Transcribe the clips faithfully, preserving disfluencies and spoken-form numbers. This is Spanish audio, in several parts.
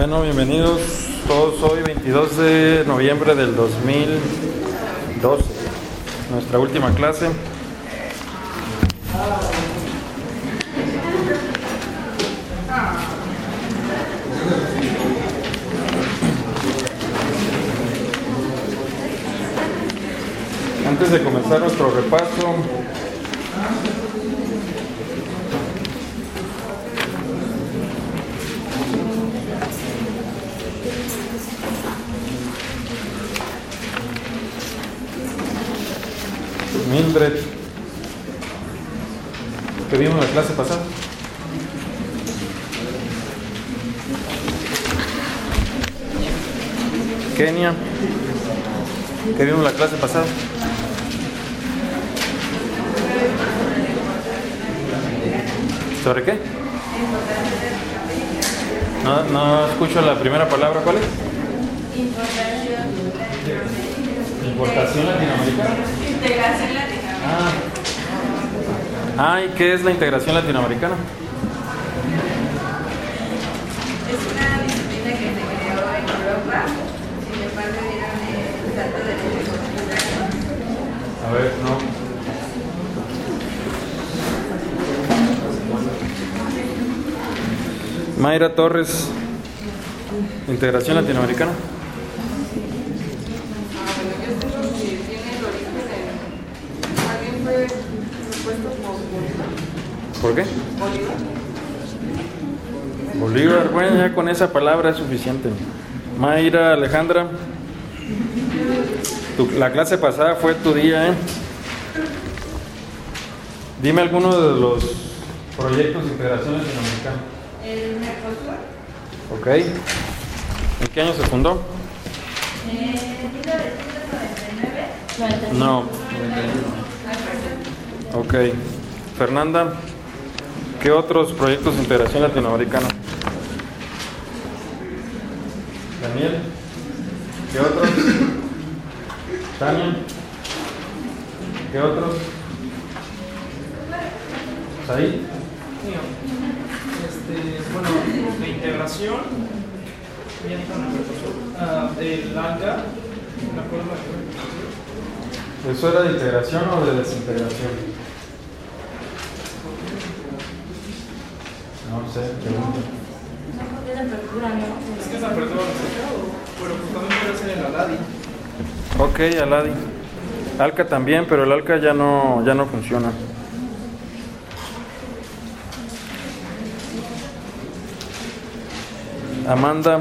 Bueno, bienvenidos todos hoy, veintidós de noviembre del dos mil doce, nuestra última clase. Antes de comenzar nuestro repaso, Mildred, ¿qué vimos en la clase pasada? Kenia, ¿qué vimos en la clase pasada? ¿Sobre qué? No, no escucho la primera palabra, ¿cuál es? Importación. Importación latinoamericana. Integración latinoamericana. Ah. Ah, ¿y qué es la integración latinoamericana? Es una disciplina que se creó en Europa. Sin embargo, dieron el dato de A ver, no. Mayra Torres, integración latinoamericana. ¿Por qué? Bolívar, bueno, ya con esa palabra es suficiente. Mayra Alejandra, tu, la clase pasada fue tu día, ¿eh? Dime alguno de los proyectos de integración latinoamericana. El Mercosur. Ok. ¿En qué año se fundó? En mil novecientos noventa y nueve. No. Ok. Fernanda, ¿qué otros proyectos de integración latinoamericana? Daniel, ¿qué otros? Tania, ¿qué otros? ¿Said? Este, bueno, de integración, ya dijo el profesor, uh, del ALGA, ¿me acuerdo? ¿Eso era de integración o de desintegración? No sé, pregunto. Es apertura, ¿no? Es que es apertura al mercado, pero pues también puede ser el ALADI. Ok, Aladi. Alca también, pero el Alca ya no, ya no funciona. Amanda,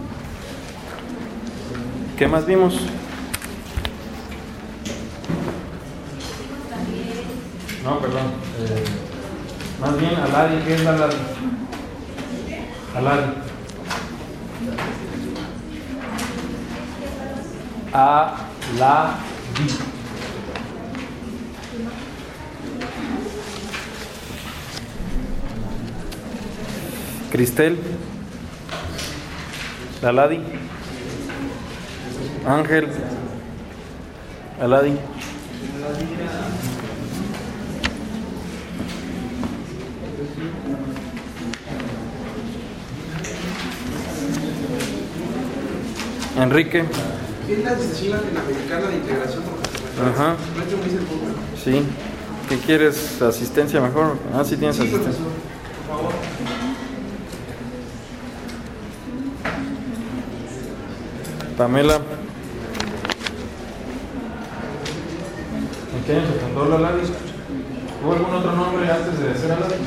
¿qué más vimos? No, perdón. Eh, más bien Aladi, ¿qué es la Aladi? Aladi. Aladi. Cristel. Aladi. Ángel. Aladi. Enrique. ¿Qué es la Asociación Latinoamericana de Integración Profesional? Ajá. No he hecho muy seguro. Sí. ¿Qué quieres? ¿Asistencia mejor? Ah, sí tienes Sí, asistencia. profesor, por favor. Pamela. ¿En qué año se fundó la Aladi? ¿Hubo algún otro nombre antes de ser Aladi?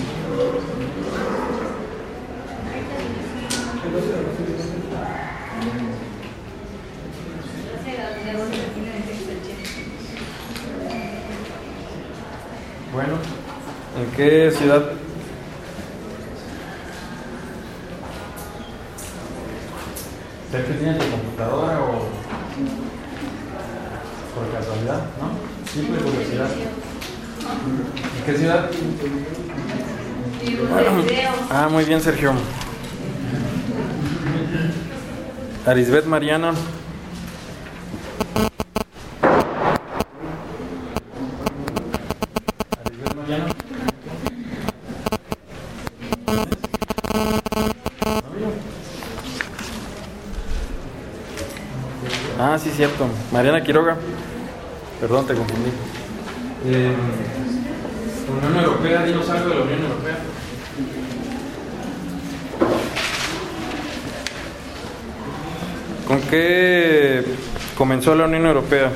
Bueno, ¿en qué ciudad? ¿Sé que tienes tu computadora o por casualidad, no? Simple curiosidad. ¿En qué ciudad? Ah, muy bien, Sergio. Arisbet Mariana. Arisbet Mariana. Ah, sí, cierto. Mariana Quiroga. Perdón, te confundí. Eh, Unión Europea, dinos algo de la Unión Europea. ¿Con qué comenzó la Unión Europea?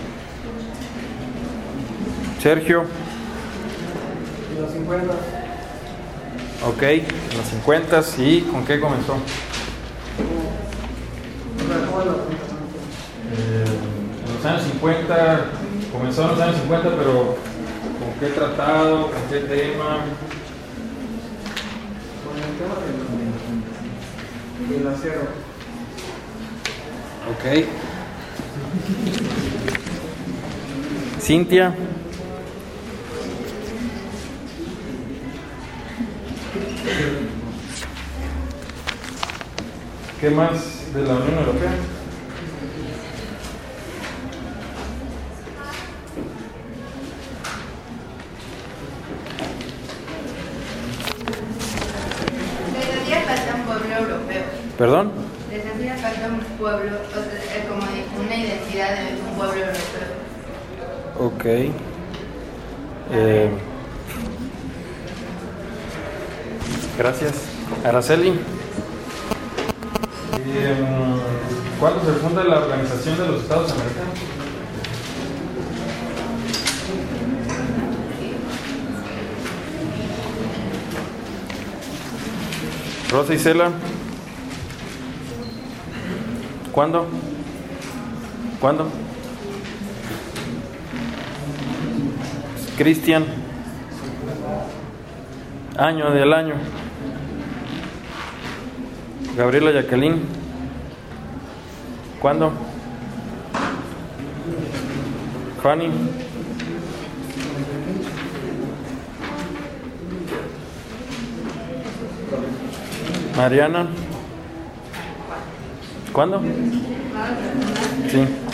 Sergio. En los cincuenta. Ok, en los cincuenta. ¿Y con qué comenzó? Eh, en los años cincuenta, comenzó en los años cincuenta, pero ¿con qué tratado? ¿Con qué tema? Con el tema del, del acero. Ok. Cintia. ¿Qué más de la Unión Europea? Les hacía falta un pueblo europeo. ¿Perdón? Les hacía falta un pueblo, o sea, como una identidad de un pueblo europeo. Ok. Eh, gracias. Araceli. Eh, ¿Cuándo se funda la Organización de los Estados Americanos? Rosa Isela. ¿Cuándo? ¿Cuándo? Cristian. Año del año. Gabriela Jacqueline. ¿Cuándo? Fanny. Mariana. ¿Cuándo? Sí.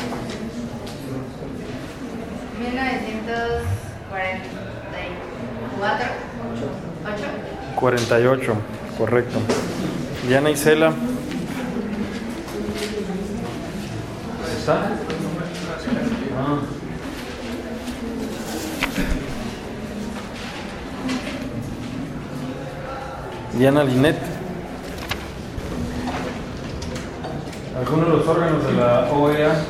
mil novecientos cuarenta y cuatro. ¿ocho? cuarenta y ocho, correcto. Diana Isela. ¿Está? Ah. Diana Linet. ¿Alguno de los órganos de la O E A?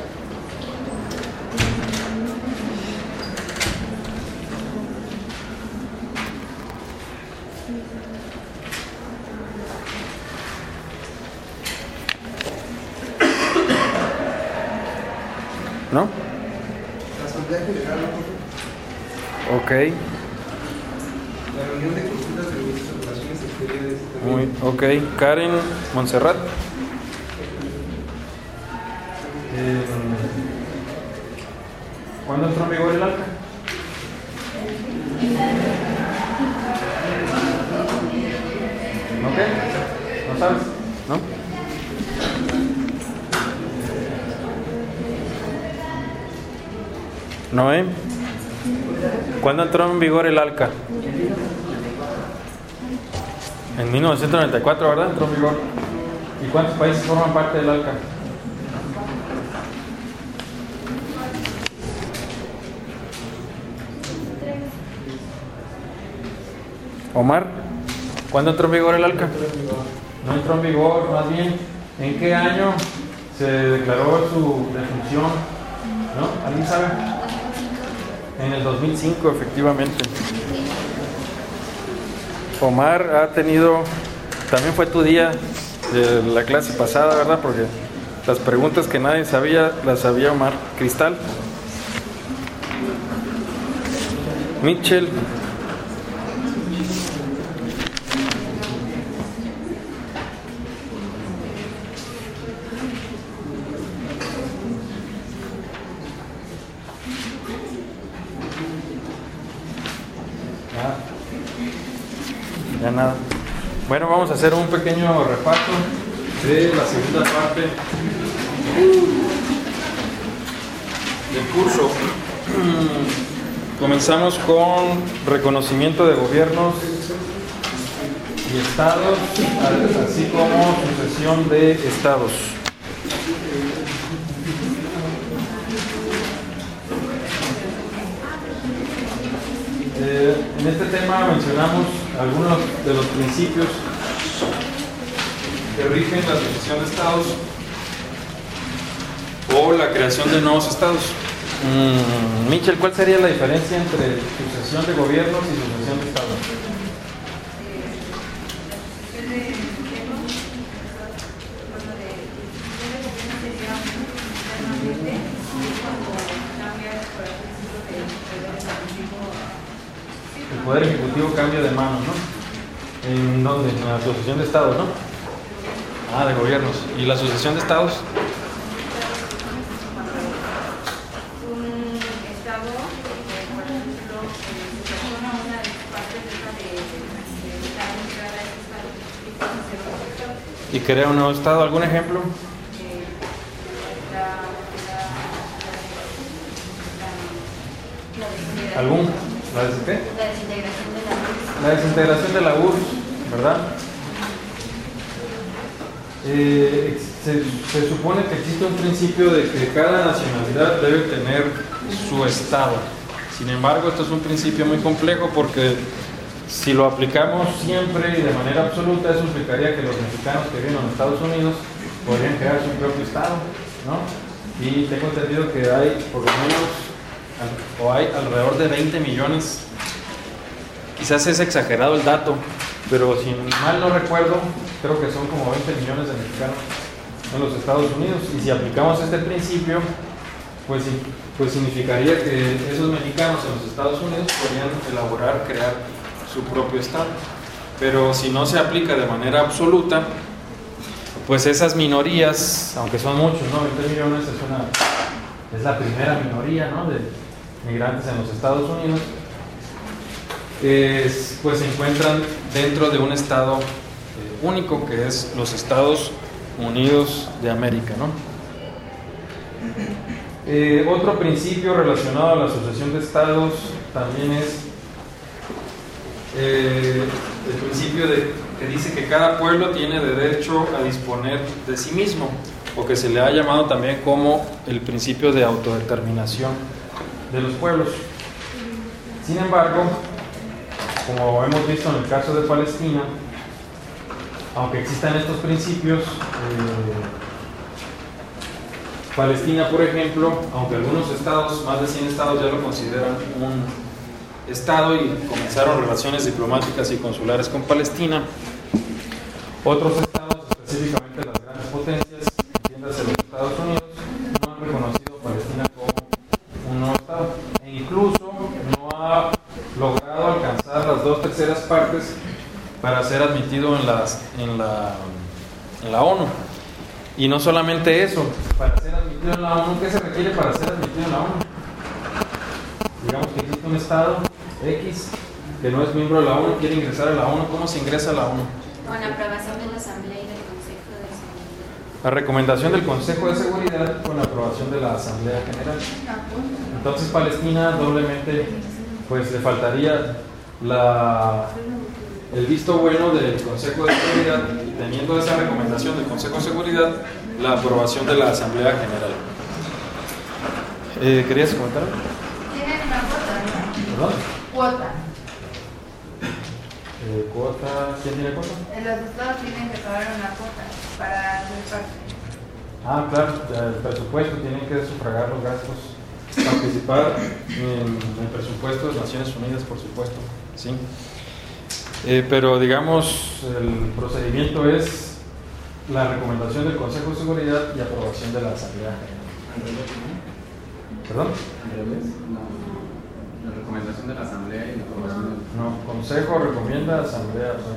¿No? La Asamblea General, ¿no? Ok. La reunión de consultas de ministros de Relaciones Exteriores. Muy, ok. Karen Montserrat. Eh, ¿Cuándo entró en vigor el ALCA? ¿No qué? ¿No sabes? ¿No? ¿No, eh? ¿Cuándo entró en vigor el ALCA? En mil novecientos noventa y cuatro, ¿verdad? Entró en vigor. ¿Y cuántos países forman parte del ALCA? Omar, ¿cuándo entró en vigor el ALCA? No entró en vigor, más bien, ¿en qué año se declaró su defunción? ¿No? ¿Alguien sabe? En el dos mil cinco, efectivamente. Omar ha tenido, también fue tu día de la clase pasada, ¿verdad? Porque las preguntas que nadie sabía, las sabía Omar. Cristal. Mitchell. Ya nada. Bueno, vamos a hacer un pequeño repaso de la segunda parte del curso. Comenzamos con reconocimiento de gobiernos y estados, así como sucesión de estados. Eh, en este tema mencionamos algunos de los principios que rigen la sucesión de estados o la creación de nuevos estados. Mm, Michel, ¿cuál sería la diferencia entre sucesión de gobiernos y sucesión de estados? El Poder Ejecutivo cambia de manos, ¿no? ¿En dónde? En la sucesión de estados, ¿no? Ah, de gobiernos. ¿Y la sucesión de estados? Un estado, eh, por ejemplo, eh, se toma una de las partes de esa de de estar integrada a ese estado y pasa a ser otro estado. ¿Y crea un nuevo estado? ¿Algún ejemplo? Eh, la- la- la- la- ¿Algún? ¿La de qué? La desintegración de la luz. La desintegración de la U R S S, ¿verdad? Eh, se, se supone que existe un principio de que cada nacionalidad debe tener su estado. Sin embargo, esto es un principio muy complejo porque si lo aplicamos siempre y de manera absoluta, eso implicaría que los mexicanos que viven en Estados Unidos podrían crear su propio estado, ¿no? Y tengo entendido que hay por lo menos, o hay alrededor de veinte millones. Quizás es exagerado el dato, pero si mal no recuerdo, creo que son como veinte millones de mexicanos en los Estados Unidos. Y si aplicamos este principio, pues, pues significaría que esos mexicanos en los Estados Unidos podrían elaborar, crear su propio estado. Pero si no se aplica de manera absoluta, pues esas minorías, aunque son muchos, ¿no? veinte millones es, una, es la primera minoría, ¿no? de migrantes en los Estados Unidos. Es, pues se encuentran dentro de un estado eh, único que es los Estados Unidos de América, ¿no? Eh, otro principio relacionado a la sucesión de estados también es eh, el principio de, que dice que cada pueblo tiene derecho a disponer de sí mismo, o que se le ha llamado también como el principio de autodeterminación de los pueblos. Sin embargo, como hemos visto en el caso de Palestina, aunque existan estos principios, eh, Palestina, por ejemplo, aunque algunos estados, más de cien estados, ya lo consideran un estado y comenzaron relaciones diplomáticas y consulares con Palestina, otros estados, específicamente las grandes potencias, entiéndase los Estados Unidos, no han reconocido a Palestina como un nuevo estado, e incluso no ha logrado alcanzar las dos terceras partes para ser admitido en, las, en, la, en la ONU. Y no solamente eso, para ser admitido en la ONU, ¿qué se requiere para ser admitido en la ONU? Digamos que existe un estado X que no es miembro de la ONU, quiere ingresar a la ONU. ¿Cómo se ingresa a la ONU? Con aprobación de la Asamblea y del Consejo de Seguridad. La recomendación del Consejo de Seguridad con aprobación de la Asamblea General. Entonces Palestina doblemente, pues le faltaría la, el visto bueno del Consejo de Seguridad, y teniendo esa recomendación del Consejo de Seguridad, la aprobación de la Asamblea General. Eh, ¿Querías comentar? Tienen una cuota, ¿no? ¿Perdón? Cuota. Eh, ¿Cuota? ¿Quién tiene cuota? Los estados tienen que pagar una cuota para ser parte. Ah, claro, el presupuesto, tienen que sufragar los gastos, participar en el presupuesto de Naciones Unidas, por supuesto, sí. Eh, pero digamos, el procedimiento es la recomendación del Consejo de Seguridad y aprobación de la Asamblea General. ¿Perdón? No, la recomendación de la Asamblea y la aprobación del... No, Consejo recomienda, Asamblea aprueba.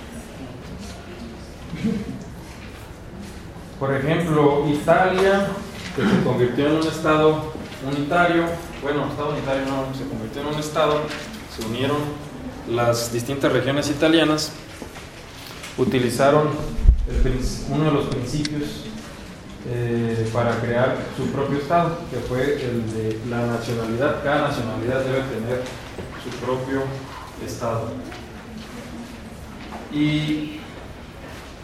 Por ejemplo, Italia, que se convirtió en un estado unitario, bueno, estado unitario no, se convirtió en un estado, se unieron las distintas regiones italianas, utilizaron el, uno de los principios eh, para crear su propio estado, que fue el de la nacionalidad. Cada nacionalidad debe tener su propio estado. Y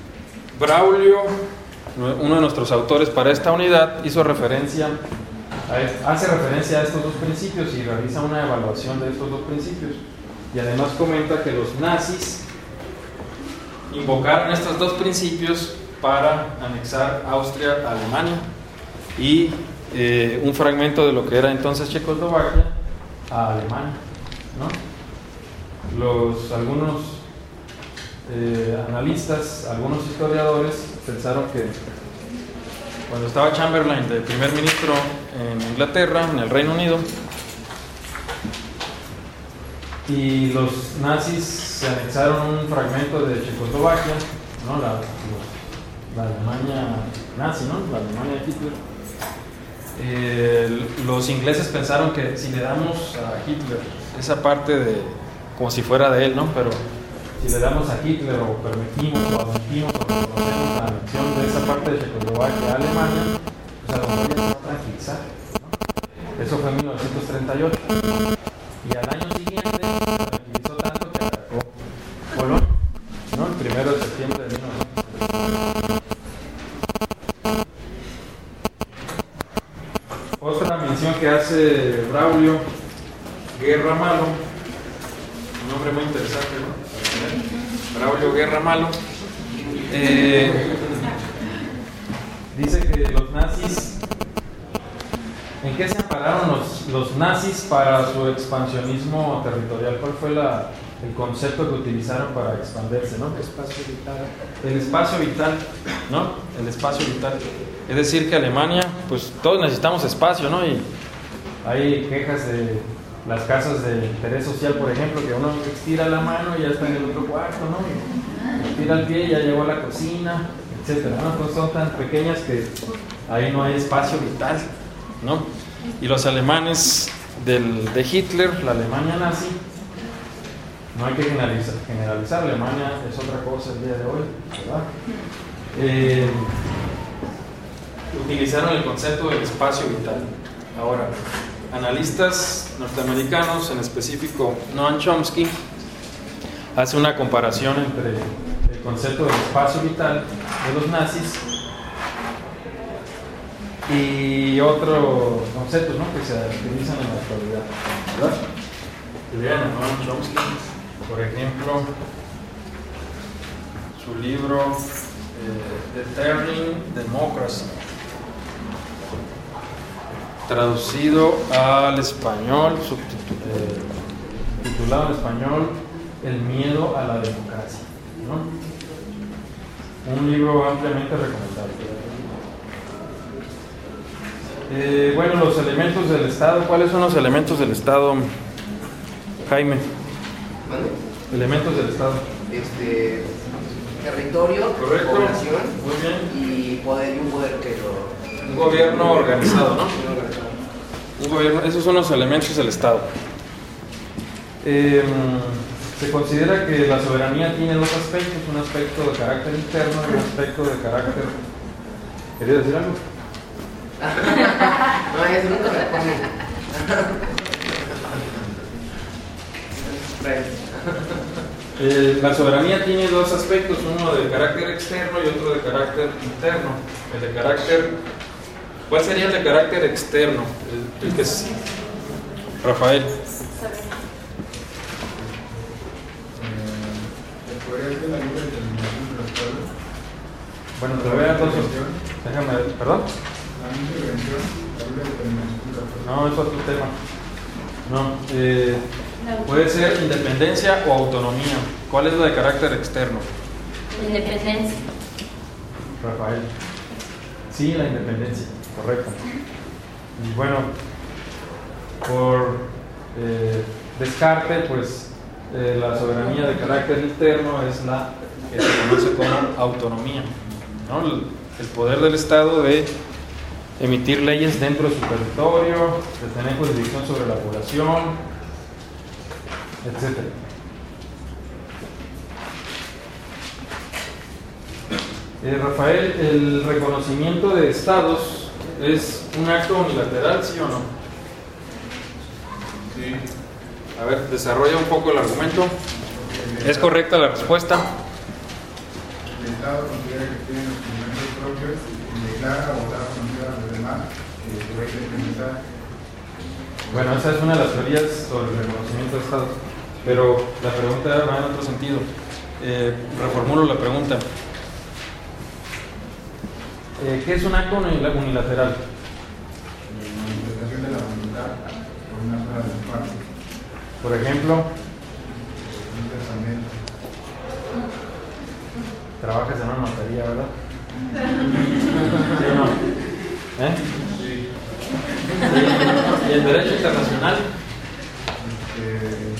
Braulio, uno de nuestros autores para esta unidad, hizo referencia hace referencia a estos dos principios y realiza una evaluación de estos dos principios. Y además comenta que los nazis invocaron estos dos principios para anexar Austria a Alemania y eh, un fragmento de lo que era entonces Checoslovaquia a Alemania, ¿no? Los, algunos eh, analistas, algunos historiadores pensaron que cuando estaba Chamberlain de primer ministro en Inglaterra, en el Reino Unido, y los nazis se anexaron un fragmento de Checoslovaquia, ¿no? la, los, la Alemania nazi, ¿no? La Alemania de Hitler. Eh, los ingleses pensaron que si le damos a Hitler esa parte de, como si fuera de él, ¿no? Pero si le damos a Hitler o permitimos o admitimos o reconocemos la anexión de esa parte de Checoslovaquia a Alemania, pues a lo mejor ya se va a tranquilizar, ¿no? Eso fue en mil novecientos treinta y ocho. Y al año siguiente se tranquilizó tanto que atacó Polonia, ¿no? El primero de septiembre de mil novecientos treinta. Otra mención que hace Braulio Guerra Malo, un nombre muy interesante, ¿no? Braulio Guerra Malo, eh, dice que los nazis, ¿en qué se ampararon los, los nazis para su expansionismo territorial? ¿Cuál fue la, el concepto que utilizaron para expandirse, ¿no? Espacio vital. El espacio vital, ¿no? El espacio vital. Es decir, que Alemania, pues todos necesitamos espacio, ¿no? Y hay quejas de las casas de interés social, por ejemplo, que uno estira la mano y ya está en el otro cuarto, ¿no? Y estira el pie y ya llegó a la cocina, etcétera, ¿no? Entonces son tan pequeñas que ahí no hay espacio vital, ¿no? Y los alemanes del, de Hitler, la Alemania nazi, no hay que generalizar, generalizar, Alemania es otra cosa el día de hoy, ¿verdad? Eh, utilizaron el concepto del espacio vital. Ahora, analistas norteamericanos, en específico Noam Chomsky, hace una comparación entre el concepto del espacio vital de los nazis y otros conceptos, ¿no? que se utilizan en la actualidad, ¿verdad? Lean a Noam Chomsky, por ejemplo, su libro eh, The Turning Democracy, traducido al español, subtitu- eh, titulado en español El miedo a la democracia, ¿no? Un libro ampliamente recomendable. Eh, bueno, los elementos del Estado. ¿Cuáles son los elementos del Estado, Jaime? ¿Vale? Elementos del Estado. Este, territorio, Correcto. población Muy bien. y poder y un poder que lo... Un gobierno organizado, ¿no? Un organizado. Un gobierno, esos son los elementos del Estado. Eh, se considera que la soberanía tiene dos aspectos, un aspecto de carácter interno y un aspecto de carácter... ¿Quería decir algo? No, eso nunca me pone. Eh, la soberanía tiene dos aspectos, uno de carácter externo y otro de carácter interno. El de carácter, ¿cuál sería el de carácter externo? El, el que es Rafael. Bueno, te voy a dar dos. Déjame, ¿perdón? No, es otro tema. No, eh, puede ser independencia o autonomía. ¿Cuál es la de carácter externo? Independencia. Rafael. Sí, la independencia, correcto. Y bueno, por eh, descarte, pues eh, la soberanía de carácter interno es la que se conoce como autonomía, ¿no? El, el poder del Estado de emitir leyes dentro de su territorio, de tener jurisdicción sobre la población, etcétera. Eh, Rafael, ¿el reconocimiento de estados es un acto unilateral, sí o no? Sí. A ver, desarrolla un poco el argumento. ¿Es correcta la respuesta? El Estado considera que tiene los instrumentos propios y declara o da a conocer a los demás que se va a implementar. Bueno, esa es una de las teorías sobre el reconocimiento de estados, pero la pregunta va en otro sentido. Eh, reformulo la pregunta. Eh, ¿Qué es un acto unilateral? La manifestación de la voluntad por una sola de las partes. Por ejemplo, Un testamento. trabajas en una notaría, ¿verdad? ¿Sí o no? ¿Eh? Sí. ¿Y el derecho internacional? Este,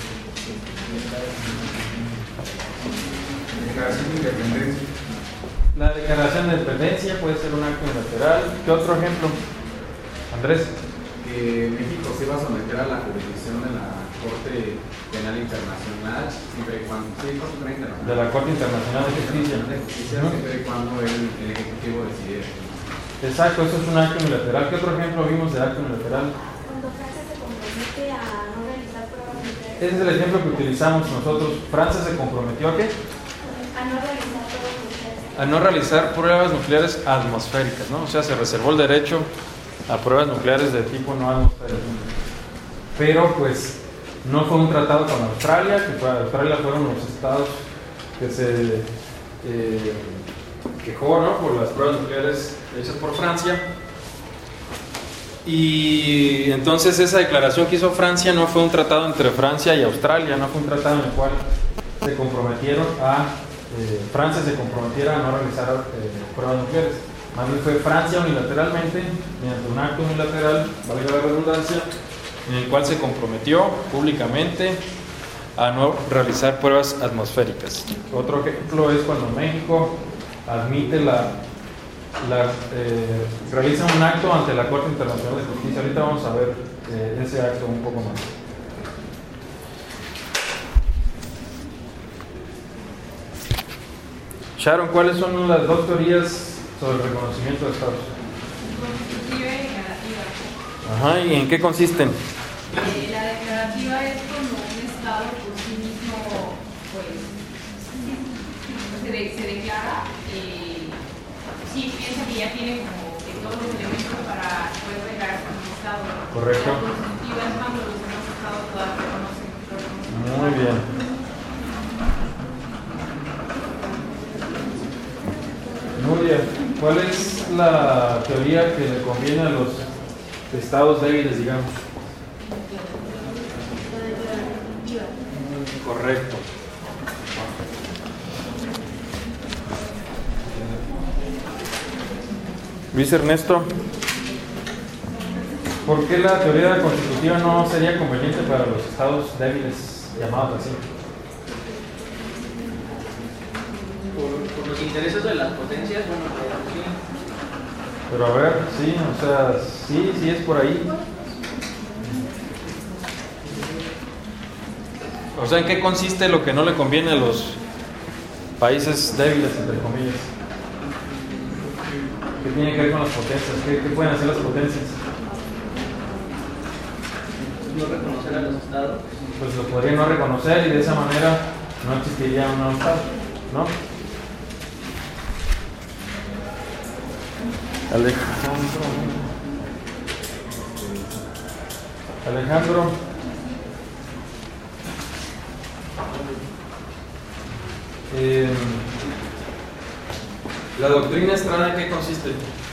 declaración de independencia. La declaración de independencia puede ser un acto unilateral. ¿Qué otro ejemplo? Andrés. Que México se va a someter a la jurisdicción de la Corte Penal Internacional siempre y cuando sí, Corte Penal Internacional De la Corte Internacional de Justicia. de Justicia Ujú. siempre y cuando el, el Ejecutivo decidiera. Exacto, eso es un acto unilateral. ¿Qué otro ejemplo vimos de acto unilateral? Cuando Francia se compromete a no realizar pruebas nucleares. Ese es el ejemplo que utilizamos nosotros. Francia se comprometió a qué? A no realizar pruebas nucleares. A no realizar pruebas nucleares atmosféricas, ¿no? O sea, se reservó el derecho a pruebas nucleares de tipo no atmosférico. Pero pues no fue un tratado con Australia, que fue, Australia fueron los estados que se eh, quejó, ¿no?, por las pruebas nucleares hechas por Francia. Y entonces esa declaración que hizo Francia no fue un tratado entre Francia y Australia, no fue un tratado en el cual se comprometieron a eh, Francia se comprometiera a no realizar eh, pruebas nucleares. Más bien fue Francia unilateralmente, mediante un acto unilateral, valga la redundancia, en el cual se comprometió públicamente a no realizar pruebas atmosféricas. Otro ejemplo es cuando México admite la, la eh, realiza un acto ante la Corte Internacional de Justicia. Ahorita vamos a ver eh, ese acto un poco más. Sharon, ¿cuáles son las dos teorías sobre el reconocimiento de estados? Constitutiva y declarativa. Ajá, ¿y en qué consisten? Eh, la declarativa es cuando un Estado por sí mismo pues, se, de- se declara, eh, sí, piensa que ya tiene como que todos los elementos para poder declararse como un Estado. Correcto. La constitutiva es cuando los demás Estados todavía reconocen. reconocen Muy bien. Muy bien. ¿Cuál es la teoría que le conviene a los estados débiles, digamos? Correcto. Luis Ernesto, ¿por qué la teoría constitutiva no sería conveniente para los estados débiles, llamados así? Por, por los intereses de las potencias, bueno, pues, sí. Pero a ver, sí, o sea, sí, sí es por ahí. O sea, ¿en qué consiste lo que no le conviene a los países débiles, entre comillas? ¿Qué tiene que ver con las potencias? ¿Qué, qué pueden hacer las potencias? No reconocer a los estados. Pues lo podrían no reconocer y de esa manera no existiría un nuevo estado, ¿no? Alejandro. Alejandro. Eh, ¿La doctrina Estrada en qué consiste?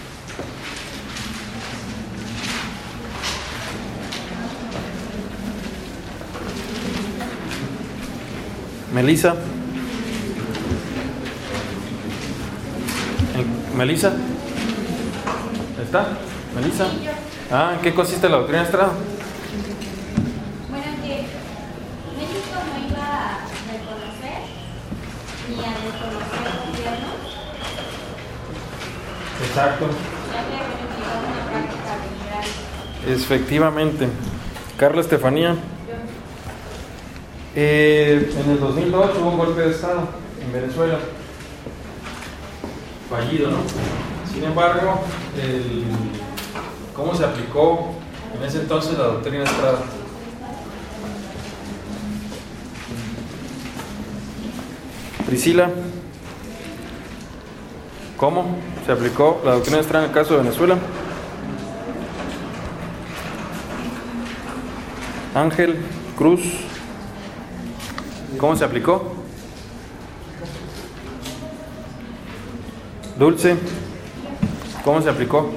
Melissa. ¿En- Melissa. ¿Está? ¿Melissa? Ah, ¿en qué consiste la doctrina Estrada? Bueno, que México no iba a reconocer ni a desconocer gobiernos, Exacto. ya que representaba una práctica liberal. Efectivamente. Carla Estefanía. Eh, en el dos mil dos hubo un golpe de Estado en Venezuela. Fallido, ¿no? Sin embargo, el, ¿cómo se aplicó en ese entonces la doctrina Estrada? Priscila, ¿cómo se aplicó la doctrina Estrada en el caso de Venezuela? Ángel Cruz, ¿cómo se aplicó? Dulce, ¿cómo se aplicó?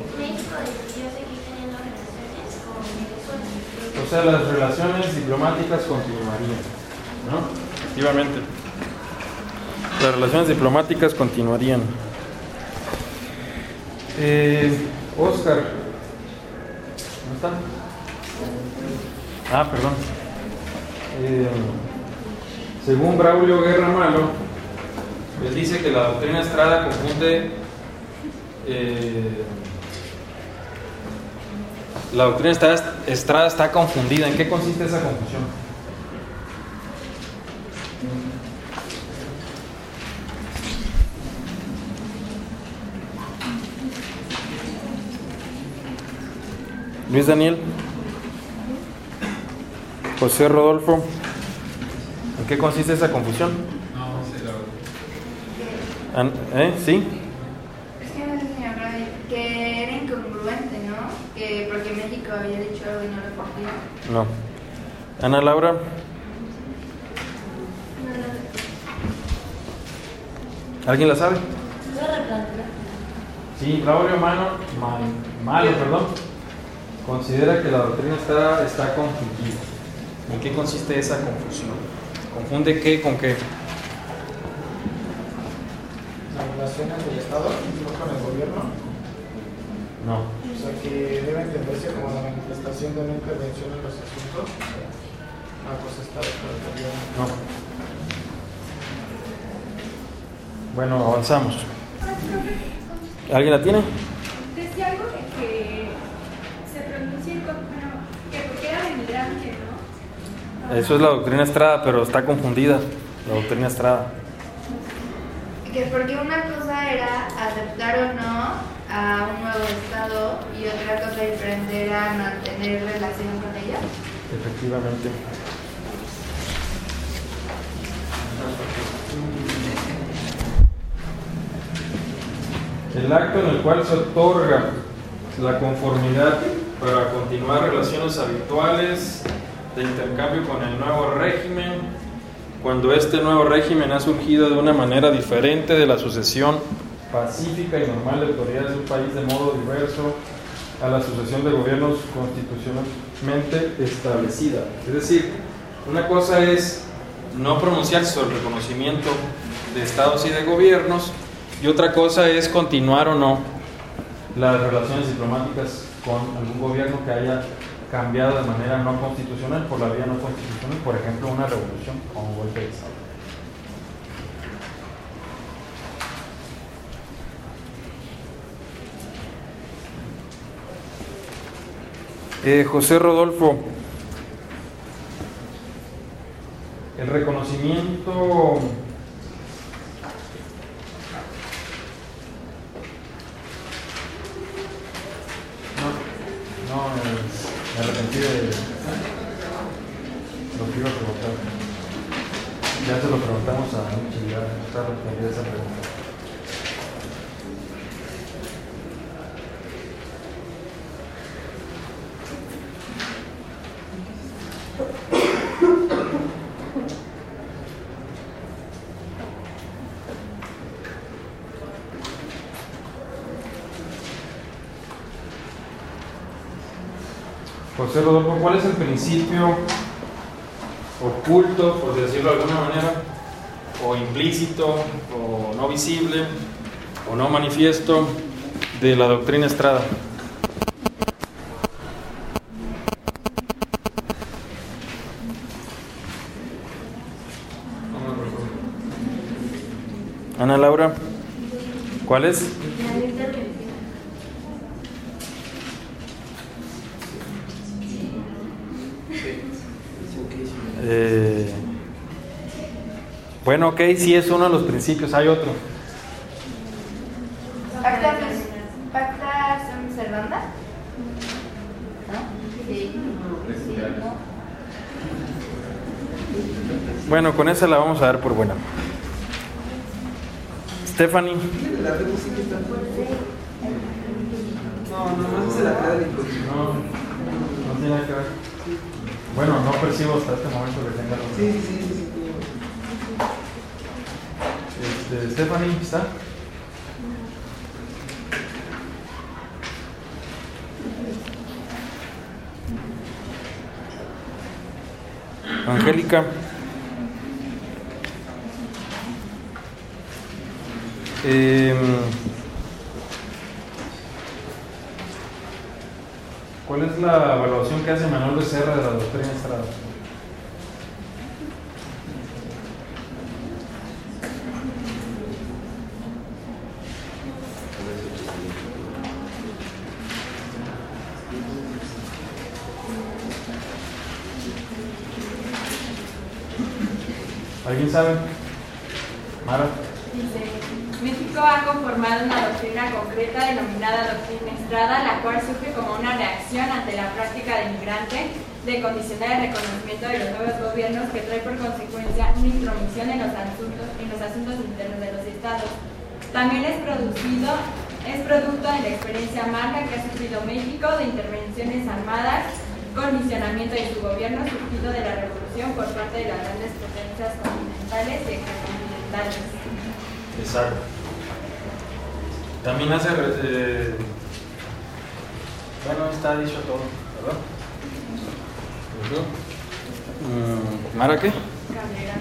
O sea, las relaciones diplomáticas continuarían, ¿no? Efectivamente. Las relaciones diplomáticas continuarían. Eh, Oscar, ¿dónde está? Ah, perdón. Eh, según Braulio Guerra Malo, él dice que la doctrina Estrada confunde eh, la doctrina Estrada, Estrada está confundida. ¿En qué consiste esa confusión? Luis Daniel, José Rodolfo, ¿en qué consiste esa confusión? No, sí, la verdad. ¿Eh? ¿Sí? Es que no sé si me habló de que era incongruente, ¿no? Que porque México había dicho algo y no lo cumplió. No. Ana Laura. ¿Alguien la sabe? Sí, Braulio Mano, Malo, perdón. Considera que la doctrina está, está confundida. ¿En qué consiste esa confusión? ¿Confunde qué con qué? Las relaciones del Estado no con el gobierno. No. O sea, que debe entenderse como la manifestación de una intervención en los asuntos. Una cosa está dentro del gobierno. No. Bueno, avanzamos. ¿Alguien la tiene? Decía algo de que se pronuncia como, bueno, que porque era de migrante, ¿no? Eso es la doctrina Estrada, pero está confundida. La doctrina Estrada. Que porque una cosa era aceptar o no a un nuevo Estado y otra cosa diferente era mantener relación con ella. Efectivamente. El acto en el cual se otorga la conformidad para continuar relaciones habituales de intercambio con el nuevo régimen, cuando este nuevo régimen ha surgido de una manera diferente de la sucesión pacífica y normal de autoridades de un país de modo diverso a la sucesión de gobiernos constitucionalmente establecida. Es decir, una cosa es no pronunciarse sobre el reconocimiento de estados y de gobiernos, y otra cosa es continuar o no las relaciones diplomáticas con algún gobierno que haya cambiado de manera no constitucional, por la vía no constitucional, por ejemplo, una revolución o un golpe de Estado. Eh, José Rodolfo, el reconocimiento no, no, me arrepentí de lo que iba a preguntar. Ya se lo preguntamos a Michi, ya está respondida esa pregunta. José Rodolfo, ¿cuál es el principio oculto, por decirlo de alguna manera, o implícito, o no visible, o no manifiesto de la doctrina Estrada? Ana Laura, ¿cuál es? Eh, bueno, ok, sí es uno de los principios, hay otro. ¿Pacta, pacta sunt servanda? ¿No? Sí. Bueno, con esa la vamos a dar por buena. Stephanie. La red música está fuerte. No, nomás es la cara de No, no tiene nada que ver. Bueno, no, percibo hasta este momento que tenga los... Sí, sí, sí, sí. Este, Stephanie, ¿está? Angélica. Eh, ¿Cuál es la evaluación que hace Manuel Becerra de la doctrina Estrada? ¿Alguien sabe? Mara. Dice, México ha conformado una doctrina concreta denominada doctrina Estrada, la cual surge como una reacción ante la práctica de migrante de condicionar el reconocimiento de los nuevos gobiernos que trae por consecuencia una intromisión en los asuntos, en los asuntos internos de los estados. También es producido, es producto de la experiencia amarga que ha sufrido México de intervenciones armadas, condicionamiento de su gobierno surgido de la revolución por parte de las grandes potencias continentales y extracontinentales. Exacto. También hace... Eh, bueno, está dicho todo, ¿verdad? Mm, ¿Mara qué? Cabrera.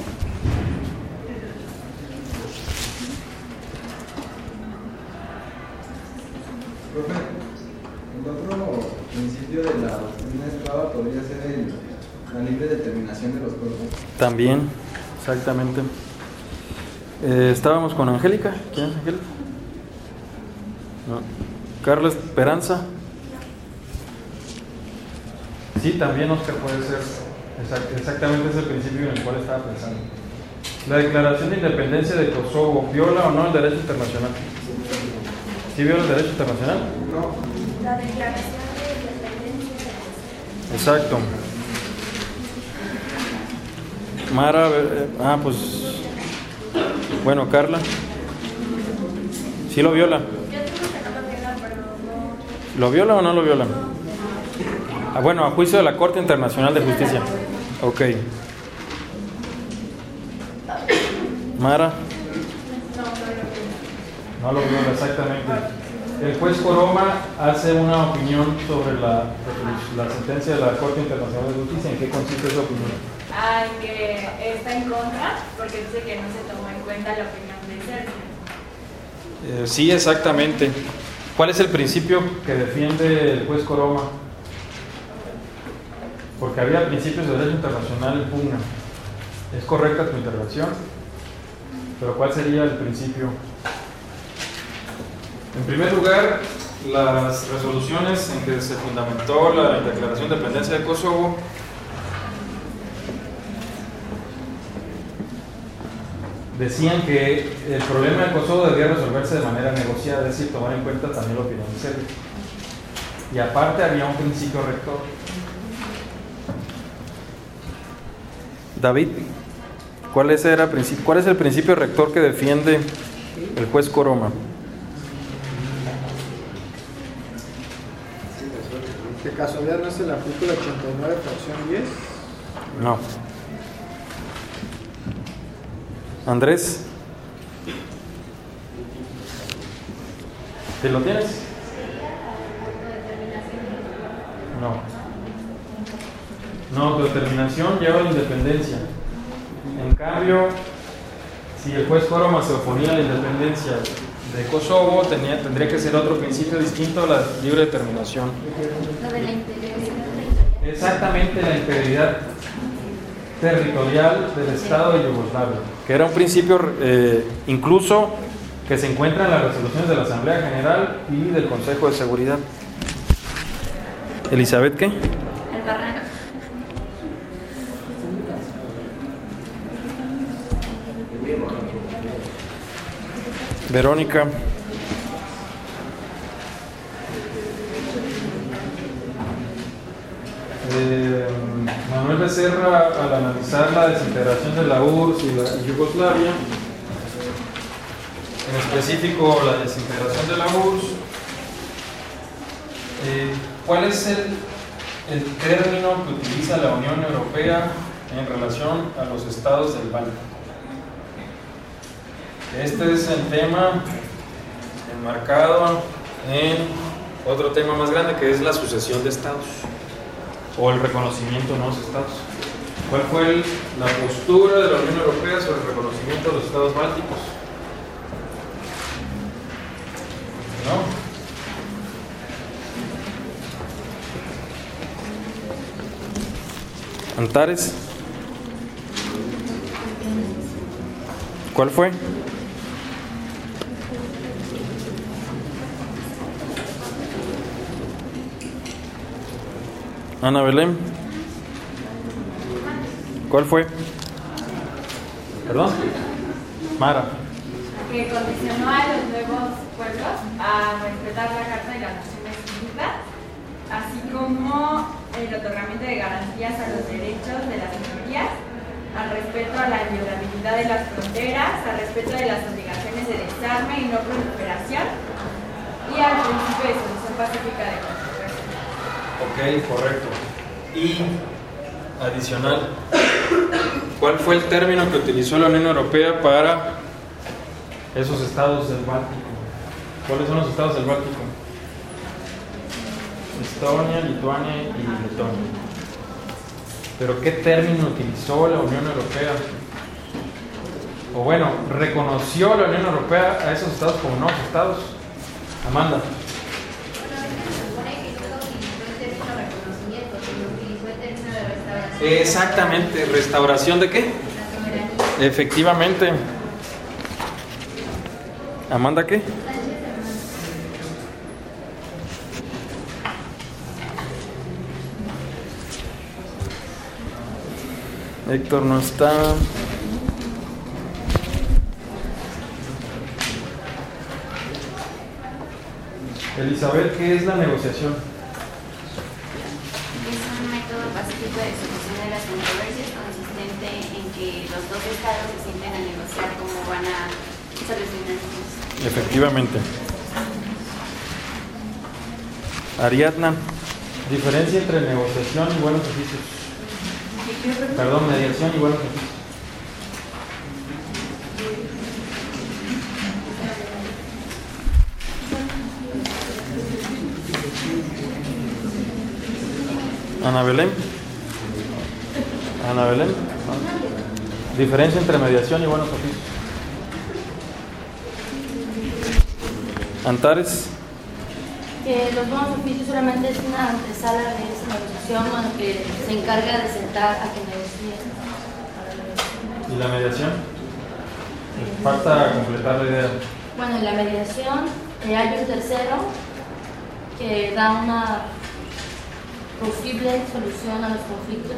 Profe, el otro principio de la doctrina Estrada podría ser el, la libre determinación de los cuerpos. También, exactamente. Eh, estábamos con Angélica. ¿Quién es Angélica? No. Carla Esperanza. Sí, también, Oscar, puede ser. Exact, exactamente es el principio en el cual estaba pensando. La Declaración de Independencia de Kosovo, ¿viola o no el derecho internacional? ¿Sí viola el derecho internacional? No. La declaración de independencia. Exacto. Mara, eh, ah, pues, bueno, Carla. ¿Sí lo viola? Yo tengo que no lo viola, pero no. ¿Lo viola o no lo viola? Ah, bueno, a juicio de la Corte Internacional de Justicia. Ok. Mara. No lo viola, exactamente. El juez Coroma hace una opinión sobre la, la sentencia de la Corte Internacional de Justicia. ¿En qué consiste esa opinión? Ah, que está en contra porque dice que no se tomó en cuenta la opinión de Sergio. Eh, sí, exactamente. ¿Cuál es el principio que defiende el juez Coroma? Porque había principios de derecho internacional en pugna. ¿Es correcta tu intervención? Pero ¿cuál sería el principio? En primer lugar, las resoluciones en que se fundamentó la Declaración de Independencia de Kosovo decían que el problema de Kosovo debía resolverse de manera negociada, es decir, tomar en cuenta también la opinión de Serbia. Y aparte había un principio rector. David, ¿cuál es, era, ¿cuál es el principio rector que defiende el juez Coroma? ¿De casualidad no es el artículo ochenta y nueve, fracción diez? No. Andrés, ¿te lo tienes? No. No, autodeterminación lleva a la independencia. En cambio, si el juez Coroma se oponía a la independencia de Kosovo, tenía, tendría que ser otro principio distinto a la libre determinación. Lo de la integridad territorial. Exactamente, la integridad territorial del Estado de Yugoslavia, que era un principio eh, incluso que se encuentra en las resoluciones de la Asamblea General y del Consejo de Seguridad. Elizabeth, ¿qué? El barranco. Verónica. Eh, Manuel Becerra, al analizar la desintegración de la U R S S y la Yugoslavia, en específico la desintegración de la U R S S, eh, ¿cuál es el, el término que utiliza la Unión Europea en relación a los estados del Báltico. Este es el tema enmarcado en otro tema más grande, que es la sucesión de estados o el reconocimiento de nuevos estados. ¿Cuál fue el, la postura de la Unión Europea sobre el reconocimiento de los estados bálticos? ¿No? Antares. ¿Cuál fue? Ana Belén. ¿Cuál fue? ¿Perdón? Mara. Que condicionó a los nuevos pueblos a respetar la Carta de las Naciones Unidas, así como el otorgamiento de garantías a los derechos de las minorías, al respeto a la inviolabilidad de las fronteras, al respeto de las obligaciones de desarme y no proliferación, y al principio de solución pacífica de controversia. Ok, correcto. Y adicional, ¿cuál fue el término que utilizó la Unión Europea para esos estados del Báltico? ¿Cuáles son los estados del Báltico? Estonia, Lituania y Letonia. ¿Pero qué término utilizó la Unión Europea? O bueno, ¿reconoció la Unión Europea a esos estados como nuevos estados? Amanda. Exactamente, ¿restauración de qué? Efectivamente. ¿Amanda qué? Héctor no está. Elizabeth, ¿qué es la negociación? Es un método pacífico de solución de las controversias consistente en que los dos estados se sienten a negociar cómo van a solucionar sus. Efectivamente. Ariadna, diferencia entre negociación y buenos oficios. Perdón, mediación y buenos oficios. Ana Belén. Ana Belén. Diferencia entre mediación y buenos oficios. Antares. Que los buenos oficios solamente es una antesala de esa negociación, bueno, que se encarga de sentar a que negocien. ¿Y la mediación? Les falta completar la idea. Bueno, en la mediación eh, hay un tercero que da una posible solución a los conflictos.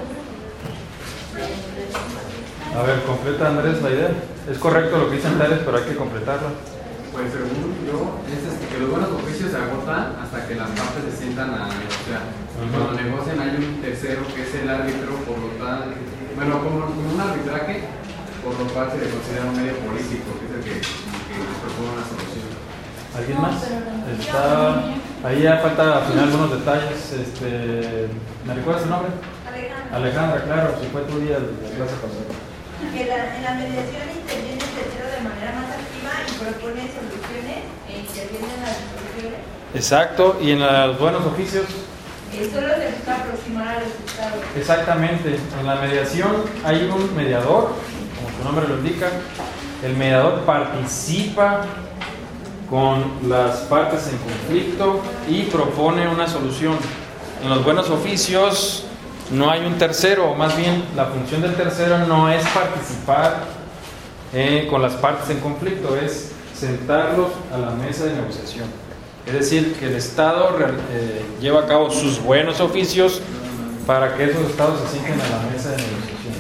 A ver, completa Andrés la idea. Es correcto lo que dice Antares, pero hay que completarla. Pues según yo, es este, que los buenos oficios se agotan hasta que las partes se sientan a negociar. Uh-huh. Cuando negocian hay un tercero que es el árbitro, por lo tanto, bueno, como, como un arbitraje, por lo cual se le considera un medio político, que es el que, que propone una solución. ¿Alguien más? Está, ahí ya falta afinar algunos detalles. Este, ¿me recuerdas su nombre? Alejandra. Alejandra, claro, si fue tu día de la clase pasada. Que la, en la mediación interviene el tercero de manera más activa y propone soluciones e interviene en las soluciones. Exacto, y en los buenos oficios. Eh, solo se busca aproximar a los estados. Exactamente, en la mediación hay un mediador, como su nombre lo indica. El mediador participa con las partes en conflicto y propone una solución. En los buenos oficios no hay un tercero, o más bien la función del tercero no es participar eh, con las partes en conflicto, es sentarlos a la mesa de negociación. Es decir, que el Estado eh, lleva a cabo sus buenos oficios para que esos estados se sienten a la mesa de negociación.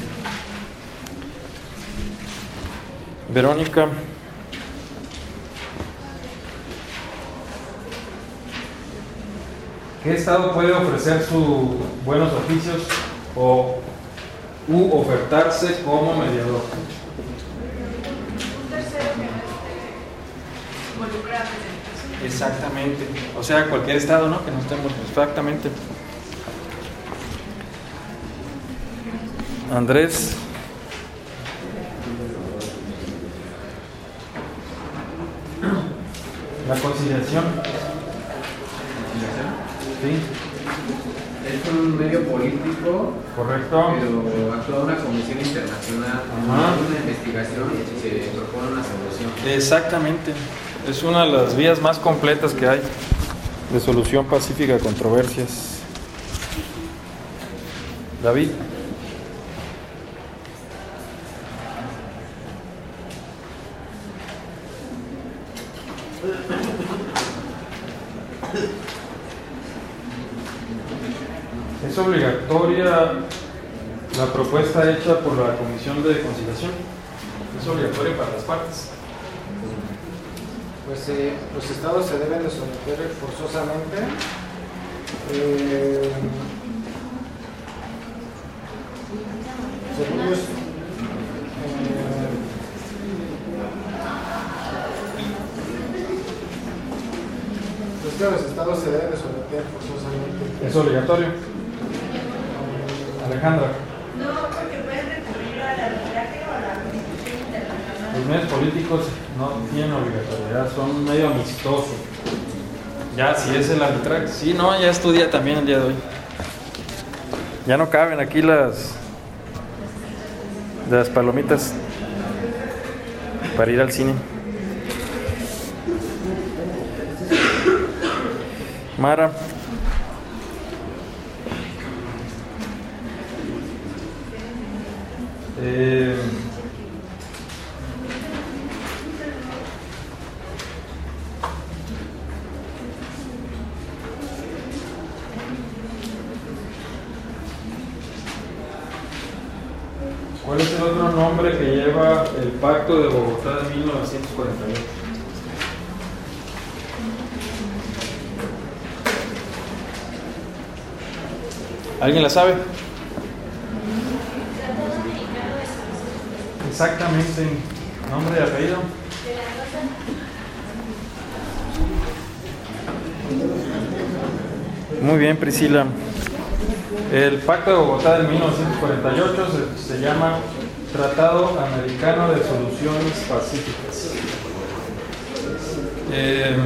Verónica. ¿Qué estado puede ofrecer sus buenos oficios o u ofertarse como mediador? Un tercero que no esté involucrado en el proceso. Exactamente. O sea, cualquier estado, ¿no? Que no esté involucrado. Exactamente. Andrés. La conciliación. Sí. Es un medio político. Correcto. Pero actúa una comisión internacional, Ajá. una investigación y se propone una solución. Exactamente. Es una de las vías más completas que hay de solución pacífica a controversias. David. Es obligatoria la propuesta hecha por la Comisión de Conciliación. Es obligatoria para las partes. Pues eh, los estados se deben de someter forzosamente. Eh, según ellos, eh, pues que los estados se deben de someter forzosamente. Es obligatorio. Alejandra. No, porque pueden recurrir al arbitraje o a la Constitución Internacional. Los medios políticos no tienen obligatoriedad, son medio amistosos. Ya, si es el arbitraje. Sí, no, ya estudia también el día de hoy. Ya no caben aquí las de las palomitas para ir al cine. Mara. Eh, ¿Cuál es el otro nombre que lleva el Pacto de Bogotá de mil novecientos cuarenta y ocho? ¿Alguien la sabe? Exactamente, nombre y apellido. Muy bien, Priscila. El Pacto de Bogotá de mil novecientos cuarenta y ocho se, se llama Tratado Americano de Soluciones Pacíficas. Eh,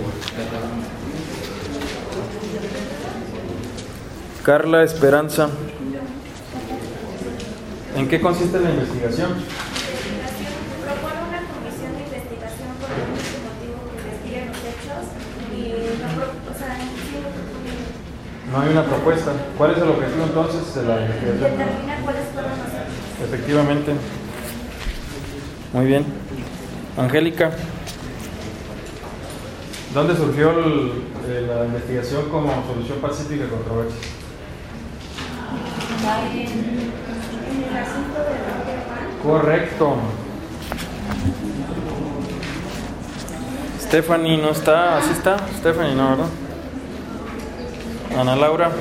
Carla Esperanza. ¿En qué consiste la investigación? Propone una comisión de investigación por el único motivo que investigue los hechos y no, o sea, sí, No hay una propuesta. ¿Cuál es el objetivo entonces de la investigación? determina cuáles fueron los hechos. Efectivamente. Muy bien. Angélica. ¿Dónde surgió el, eh, la investigación como solución pacífica a controversias? En, en el asunto de la Correcto. Stephanie no está, así está. Stephanie no, ¿verdad? Ana Laura.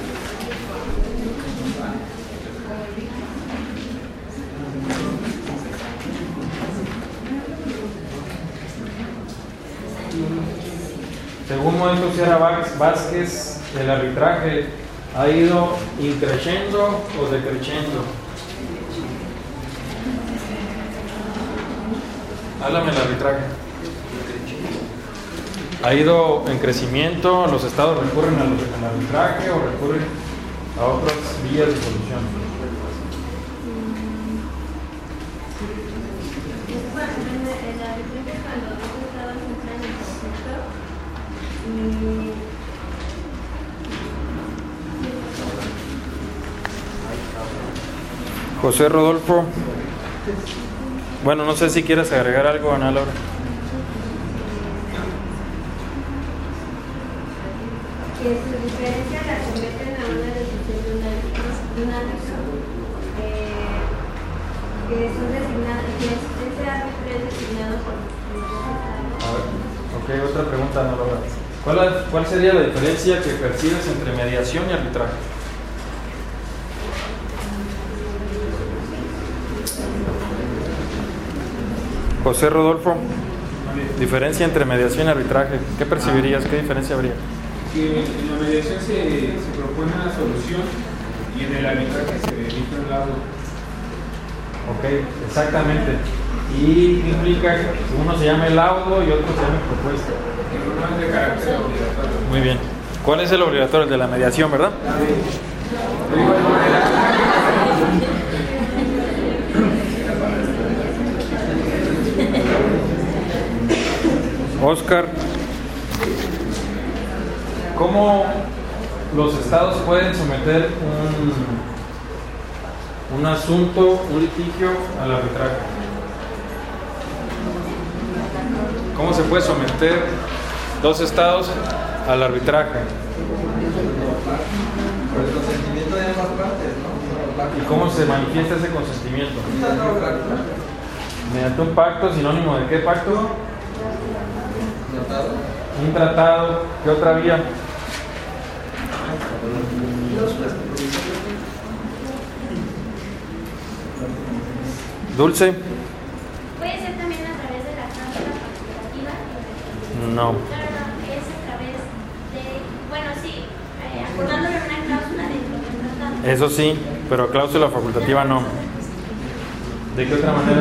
Según Modesto Sierra Vázquez, el arbitraje ha ido increciendo o decreciendo. Háblame del arbitraje. Ha ido en crecimiento, los estados recurren al, al arbitraje o recurren a otras vías de solución. Bueno, en el arbitraje cuando dos estados entran en conflicto, y José Rodolfo. Bueno, no sé si quieres agregar algo, Ana Laura. que su diferencia la someten a una decisión de un árbitro, de un árbitro eh, que son designados, que es, ese árbitro es designado por los dos estados. A ver, ok, otra pregunta, Ana Laura. ¿Cuál, la- ¿Cuál sería la diferencia que percibes entre mediación y arbitraje? José Rodolfo, diferencia entre mediación y arbitraje. ¿Qué percibirías? ¿Qué diferencia habría? Que en la mediación se, se propone una solución Y en el arbitraje se emite un laudo. Ok, exactamente. Y implica que uno se llame laudo y otro se llame propuesta. Uno es de carácter obligatorio. Muy bien. ¿Cuál es el obligatorio? El de la mediación, ¿verdad? Oscar, ¿cómo los estados pueden someter un, un asunto, un litigio al arbitraje? ¿Cómo se puede someter dos estados al arbitraje? Por el consentimiento de ambas partes, ¿no? ¿Y cómo se manifiesta ese consentimiento? Mediante un pacto, sinónimo de qué pacto? ¿Tratado? Un tratado. ¿Qué otra vía? Dulce. ¿Puede ser también a través de la cláusula facultativa? No. No, no, es a través de, bueno, sí, eh, acordándole una cláusula dentro del tratado. Eso sí, pero cláusula facultativa no. ¿De qué otra manera?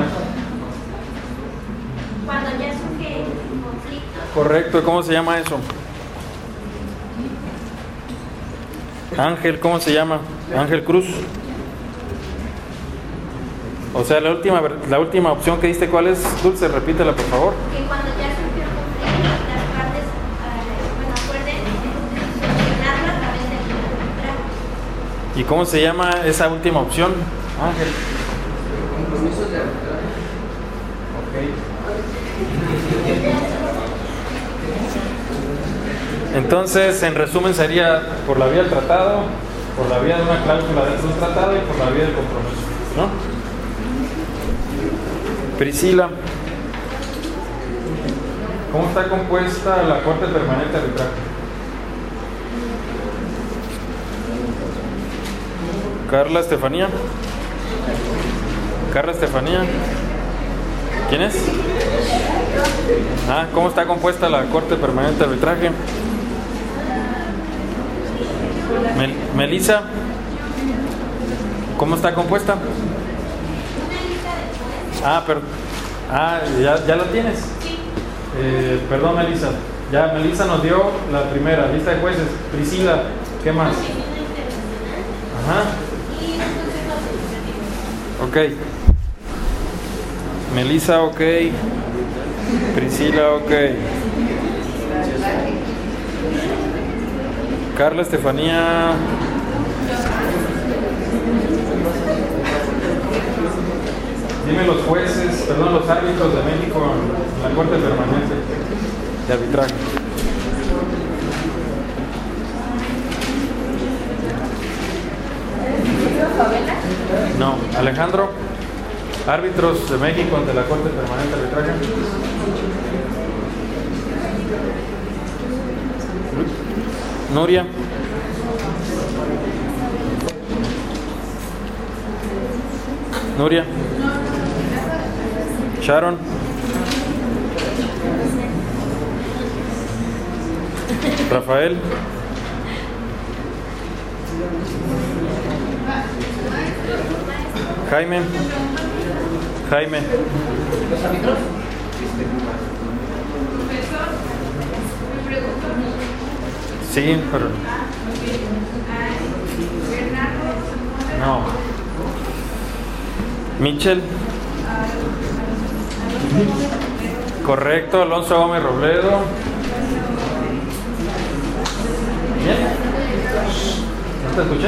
Cuando ya surge conflicto. Correcto, ¿cómo se llama eso? Ángel, ¿cómo se llama? Ángel Cruz. O sea, la última, la última opción que diste, ¿cuál es? Dulce, repítela, por favor. Que cuando ya surgió conflicto, las partes, eh, bueno, acuerden solucionarlo a través del arbitraje. ¿Y cómo se llama esa última opción, Ángel? Compromisos de arbitraje. Entonces, en resumen, sería por la vía del tratado, por la vía de una cláusula dentro de un tratado y por la vía del compromiso, ¿no? Priscila, ¿cómo está compuesta la Corte Permanente de Arbitraje? Carla Estefanía. Carla Estefanía. ¿Quién es? Ah, ¿cómo está compuesta la Corte Permanente de Arbitraje? Mel Melissa, ¿cómo está compuesta? Ah, pero, ah, ¿ya, ya la tienes? Eh, perdón, Melissa. Ya, Melissa nos dio la primera lista de jueces. Priscila, ¿qué más? Ajá. Ok. Melissa, ok. Priscila, ok. Carla Estefanía. Dime los jueces, perdón, los árbitros de México en la Corte Permanente de Arbitraje. No, Alejandro. Árbitros de México ante la Corte Permanente de Arbitraje. Nuria. Nuria. Sharon. Rafael. Jaime. Jaime. ¿Los árbitros? Profesor, me pregunto. Sí, pero... Bernardo. No. Michel. Correcto, Alonso Gómez Robledo. ¿Bien? ¿No te escuché?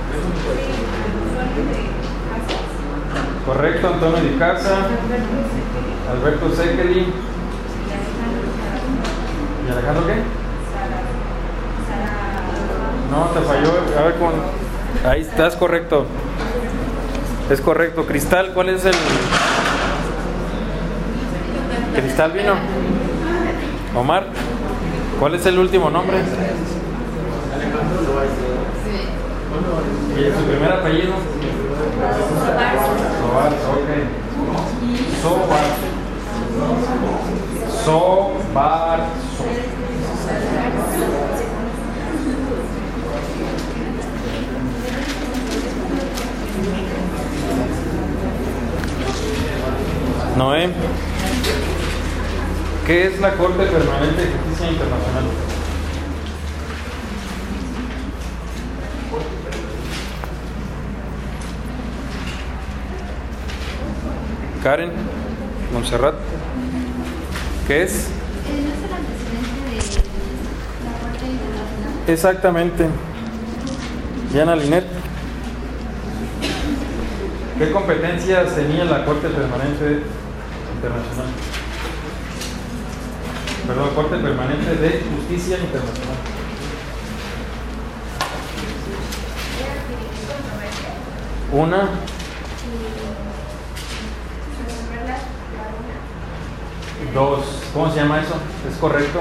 Correcto, Antonio Di Casa. Alberto Sekeli. ¿Y Alejandro qué? No, te falló. A ver, con... ahí estás, correcto. Es correcto. Cristal, ¿cuál es el...? Cristal vino. Omar, ¿cuál es el último nombre? ¿Y su primer apellido? Sobar, ok. Sobar. Sobar. ¿Qué es la Corte Permanente de Justicia Internacional? Karen, Montserrat, ¿qué es? ¿No es el antecedente de la Corte Internacional? Exactamente. Diana Linet, ¿qué competencias tenía la Corte Permanente Internacional? Perdón, Corte Permanente de Justicia Internacional. Una. Dos. ¿Cómo se llama eso? ¿Es correcto?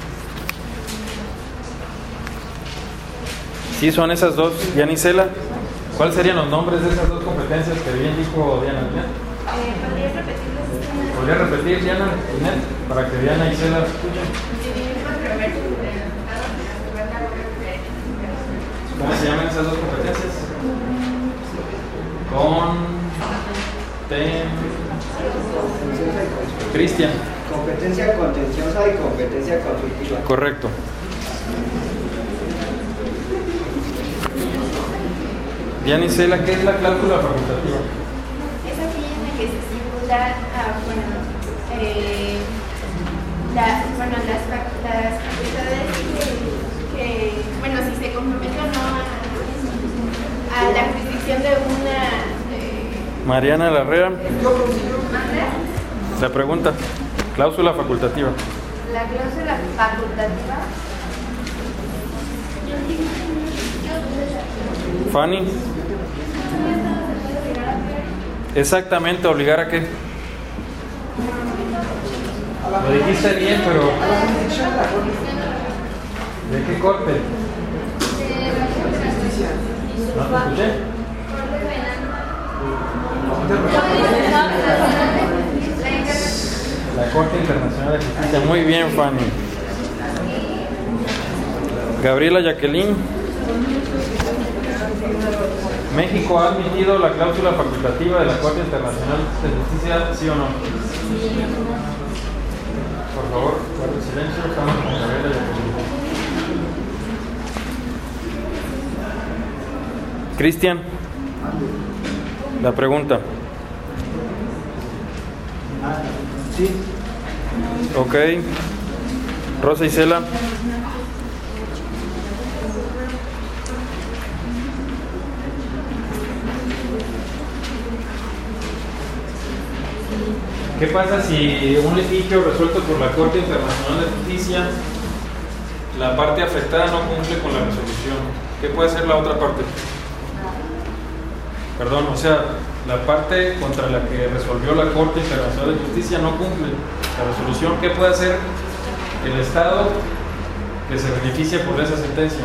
Sí, son esas dos. Yanisela, ¿cuáles serían los nombres de esas dos competencias que bien dijo Diana? Eh, ¿Podrías repetirlos? ¿Podría repetir, Diana, Inés, para que Diana y Isela escuchen? ¿Cómo se llaman esas dos competencias? Con... Ten... Cristian. Competencia contenciosa y competencia constructiva. Correcto. Diana y Isela, ¿qué es la cláusula facultativa? Es aquella en la que se estipula, ah, bueno, eh, la, bueno, las, fac- las facultades que, que, bueno, si se compromete o no a, a la jurisdicción de una... Eh, Mariana Larrea, ¿Manda? la pregunta. Cláusula facultativa. La cláusula facultativa. Fanny. Exactamente, ¿obligar a qué? Lo dijiste bien, pero... ¿De qué corte? ¿No te escuché? La Corte Internacional de Justicia. Muy bien, Fanny. Gabriela Jacqueline. ¿México ha admitido la cláusula facultativa de la Corte Internacional de Justicia, sí o no? Por favor, guarden silencio. Estamos con Gabriela Jacqueline. Cristian, la pregunta. Sí. Ok. Rosa Isela. ¿Qué pasa si un litigio resuelto por la Corte Internacional de Justicia, la parte afectada no cumple con la resolución? ¿Qué puede hacer la otra parte? Perdón, o sea, la parte contra la que resolvió la Corte Internacional de Justicia no cumple la resolución. ¿Qué puede hacer el Estado que se beneficie por esa sentencia?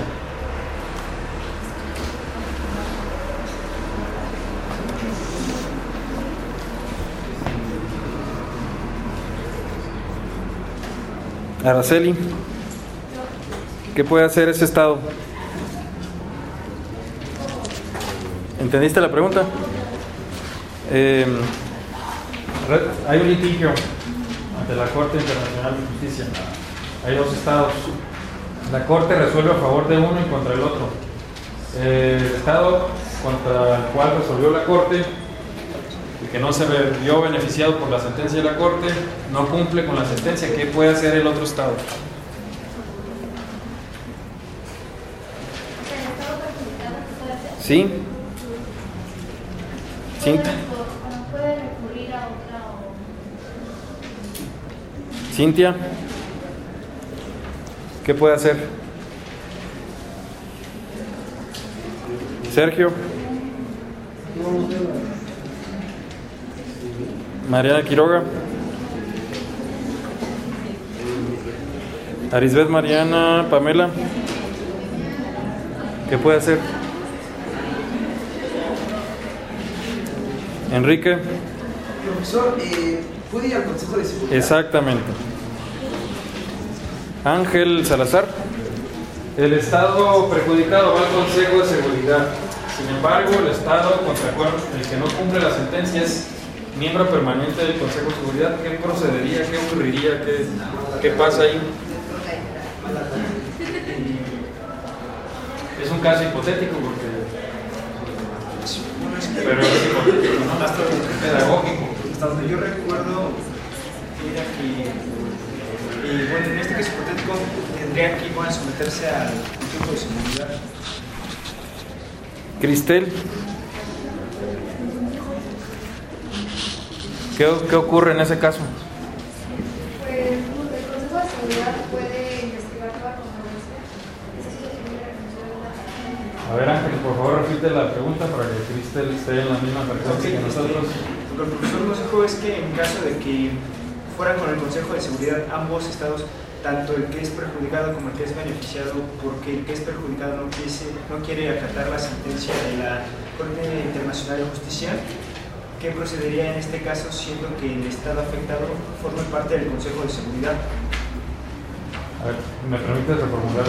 Araceli, ¿qué puede hacer ese Estado? ¿Entendiste la pregunta? Eh, hay un litigio ante la Corte Internacional de Justicia. Hay dos estados. La Corte resuelve a favor de uno y contra el otro. Eh, el estado contra el cual resolvió la Corte y que no se vio beneficiado por la sentencia de la Corte, no cumple con la sentencia. ¿Qué puede hacer el otro estado? ¿Sí? Cintia. Puede recurrir a otra o... Cintia, ¿qué puede hacer? Sergio. Mariana Quiroga. Arisbeth Mariana Pamela, ¿qué puede hacer? Enrique. Profesor, eh, ¿puede ir al Consejo de Seguridad? Exactamente. Ángel Salazar. El Estado perjudicado va al Consejo de Seguridad. Sin embargo, el Estado contra el que no cumple la sentencia es miembro permanente del Consejo de Seguridad, ¿qué procedería? ¿Qué ocurriría? ¿Qué, qué pasa ahí? Es un caso hipotético porque... Pero es hipotético, ¿no? Hasta pedagógico. Hasta donde yo recuerdo era que, eh, bueno, en este caso hipotético tendría que igual someterse al Consejo de Seguridad. Cristel, ¿qué, ¿qué ocurre en ese caso? Pues el Consejo de Seguridad puede investigar toda controversia. A ver, Ángel, por favor, repite la pregunta para que Cristel esté en la misma frecuencia que nosotros. Lo que el profesor nos dijo es que en caso de que fueran con el Consejo de Seguridad ambos estados, tanto el que es perjudicado como el que es beneficiado, porque el que es perjudicado no, quise, no quiere acatar la sentencia de la Corte Internacional de Justicia, ¿qué procedería en este caso siendo que el estado afectado forme parte del Consejo de Seguridad? A ver, ¿me permites reformular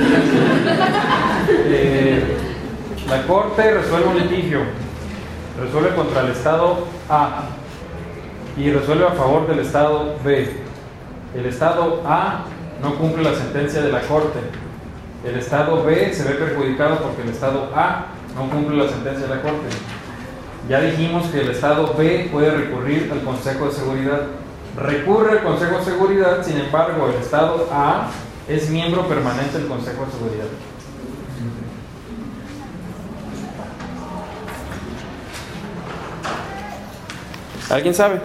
la eh, la Corte resuelve un litigio, resuelve contra el Estado A y resuelve a favor del Estado B. El Estado A no cumple la sentencia de la Corte. El Estado B se ve perjudicado porque el Estado A no cumple la sentencia de la Corte. Ya dijimos que el Estado B puede recurrir al Consejo de Seguridad. Recurre al Consejo de Seguridad, sin embargo, el Estado A es miembro permanente del Consejo de Seguridad. ¿Alguien sabe?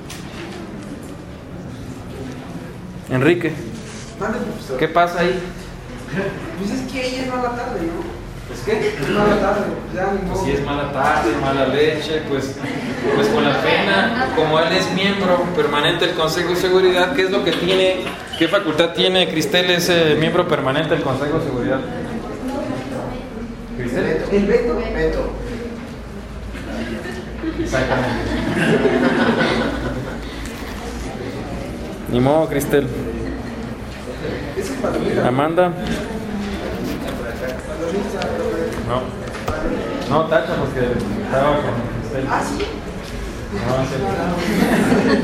Enrique, ¿qué pasa ahí? Pues es que ella es mala tarde, ¿no? ¿Es qué? Es mala tarde, ya ni modo. Si es mala tarde, mala leche, pues, pues con la pena, como él es miembro permanente del Consejo de Seguridad, ¿qué es lo que tiene, qué facultad tiene Cristel, ese miembro permanente del Consejo de Seguridad? ¿Cristel? El veto. Veto. Exactamente. Ni modo, Cristel. Amanda. No. No, tacha porque estaba con Cristel. ¿Ah, sí? No, sí.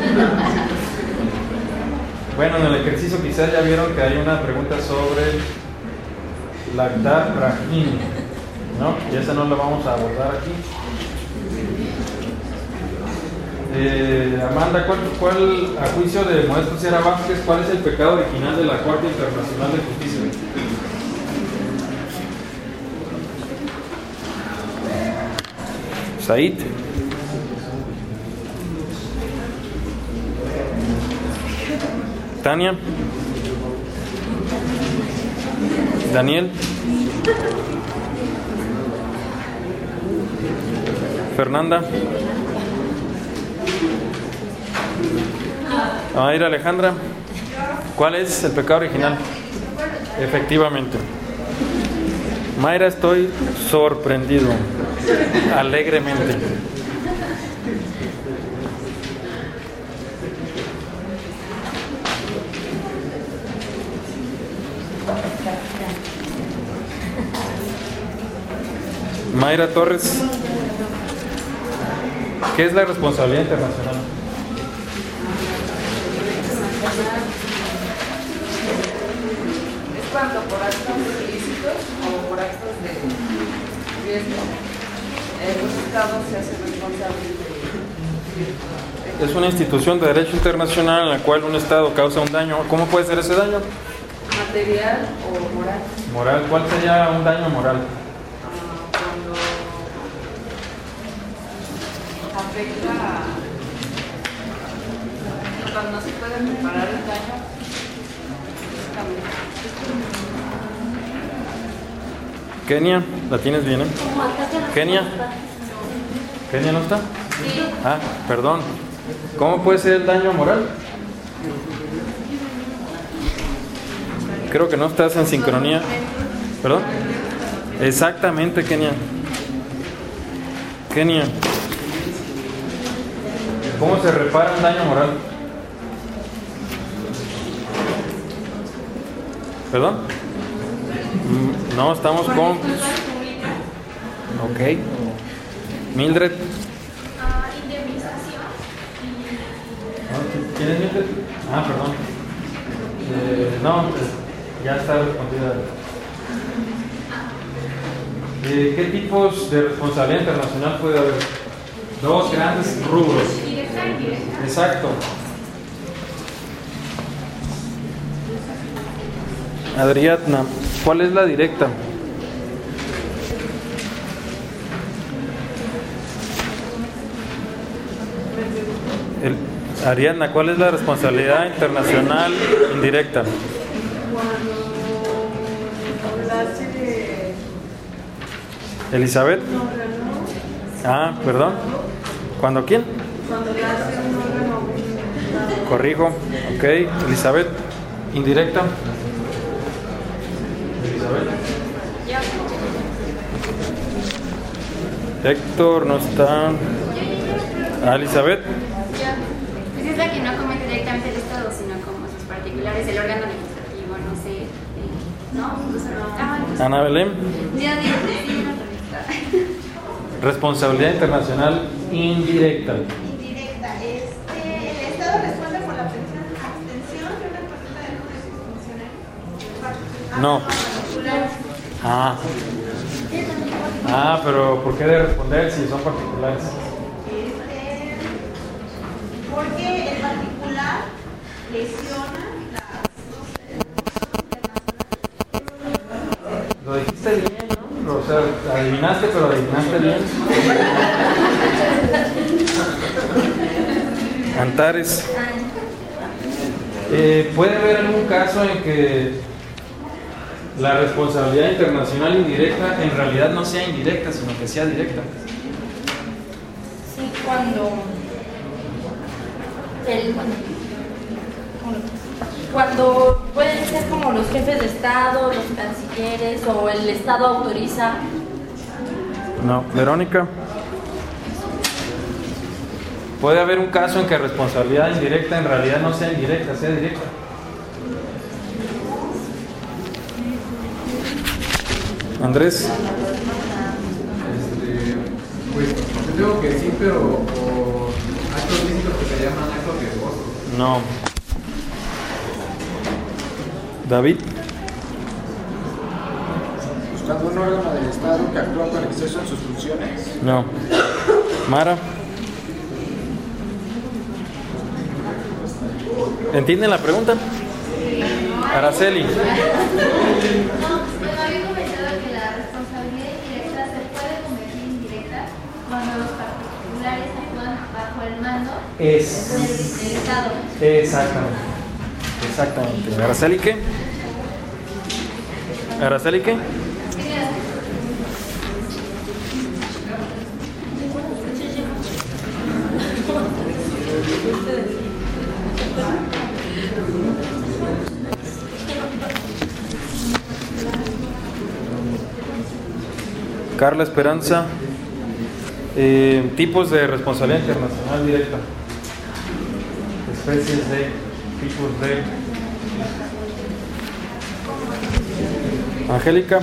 Bueno, en el ejercicio quizás ya vieron que hay una pregunta sobre lactar brahim, ¿no? Y esa no la vamos a abordar aquí. Eh, Amanda, ¿cuál, ¿cuál, a juicio de Modesto Sierra Vázquez, cuál es el pecado original de la Corte Internacional de Justicia? Said. Tania. Daniel. Fernanda. A ir, Alejandra. ¿Cuál es el pecado original? Efectivamente. Mayra, estoy sorprendido. Alegremente. Mayra Torres. ¿Qué es la responsabilidad internacional? Es cuando por actos ilícitos o por actos de riesgo eh, los estados se hacen responsables de... Es una institución de derecho internacional en la cual un estado causa un daño. ¿Cómo puede ser ese daño? Material o moral. Moral. ¿Cuál sería un daño moral? Uh, cuando afecta a... cuando no se puede reparar el daño. Kenia, ¿la tienes bien, eh? Kenia. ¿Kenia no está? Sí. Ah, perdón. ¿Cómo puede ser el daño moral? Creo que no estás en sincronía. ¿Perdón? Exactamente, Kenia. Kenia. ¿Cómo se repara un daño moral? ¿Perdón? No, estamos con... Ok. Mildred. Uh, indemnización ¿Tienes mente? Ah, perdón. Eh, no, pues, ya está respondida. Eh, ¿Qué tipos de responsabilidad internacional puede haber? Dos grandes rubros. Directa y indirecta. Exacto. Adriana, ¿cuál es la directa? El, Ariadna, ¿cuál es la responsabilidad internacional indirecta? Cuando hace de... Elizabeth. Ah, perdón. ¿Cuándo quién? Cuando le hace un órgano. Corrijo. Ok. Elizabeth. Indirecta. Elizabeth. Héctor no está. Ah, Elizabeth. Pues es la que no comete directamente el Estado, sino como sus particulares, el órgano legislativo, no sé. eh, ¿No? Incluso no. Ah, incluso- Ana Belén. Ya digo, sí, una revista. Responsabilidad internacional indirecta. Indirecta. Este, el Estado responde por la abstención abstención de una conducta del Código Constitucional. No. Ah. Ah, pero ¿por qué de responder si son particulares? Este, porque el particular lesiona las Lo dijiste bien, ¿no? O sea, adivinaste, pero adivinaste bien. Antares. Eh, ¿Puede haber algún caso en que la responsabilidad internacional indirecta en realidad no sea indirecta, sino que sea directa? Sí, cuando el, cuando pueden ser como los jefes de Estado, los cancilleres o el Estado autoriza. No. Verónica. ¿Puede haber un caso en que responsabilidad indirecta en realidad no sea indirecta, sea directa? Andrés. Este, pues yo digo que sí, pero por actos lícitos que se llaman actos riesgosos. No. David. Buscando un órgano del Estado que actúa con exceso en sus funciones. No. Mara. ¿Entienden la pregunta? Araceli. No, bueno, había comentado que la responsabilidad indirecta se puede convertir en indirecta cuando los particulares actúan bajo el mando Es. del, del Estado. Exactamente. Exactamente. ¿Araceli qué? ¿Araceli qué? Carla Esperanza. Eh, tipos de responsabilidad internacional directa. Especies de, tipos de. Angélica.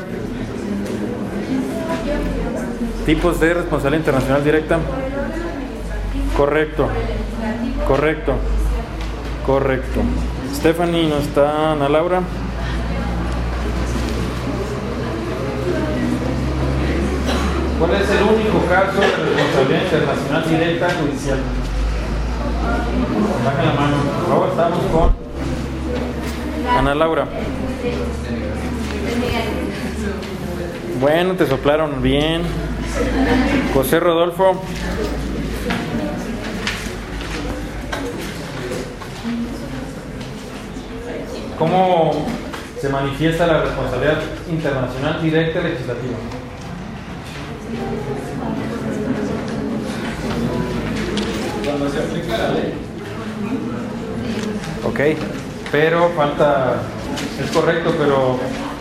Tipos de responsabilidad internacional directa. Correcto. Correcto. Correcto. Stephanie no está. Ana Laura. ¿Cuál es el único caso de responsabilidad internacional directa judicial? Baja la mano. Por favor, estamos con Ana Laura. Bueno, te soplaron bien. José Rodolfo. ¿Cómo se manifiesta la responsabilidad internacional directa legislativa? Cuando se aplica la ley. Ok, pero falta, es correcto, pero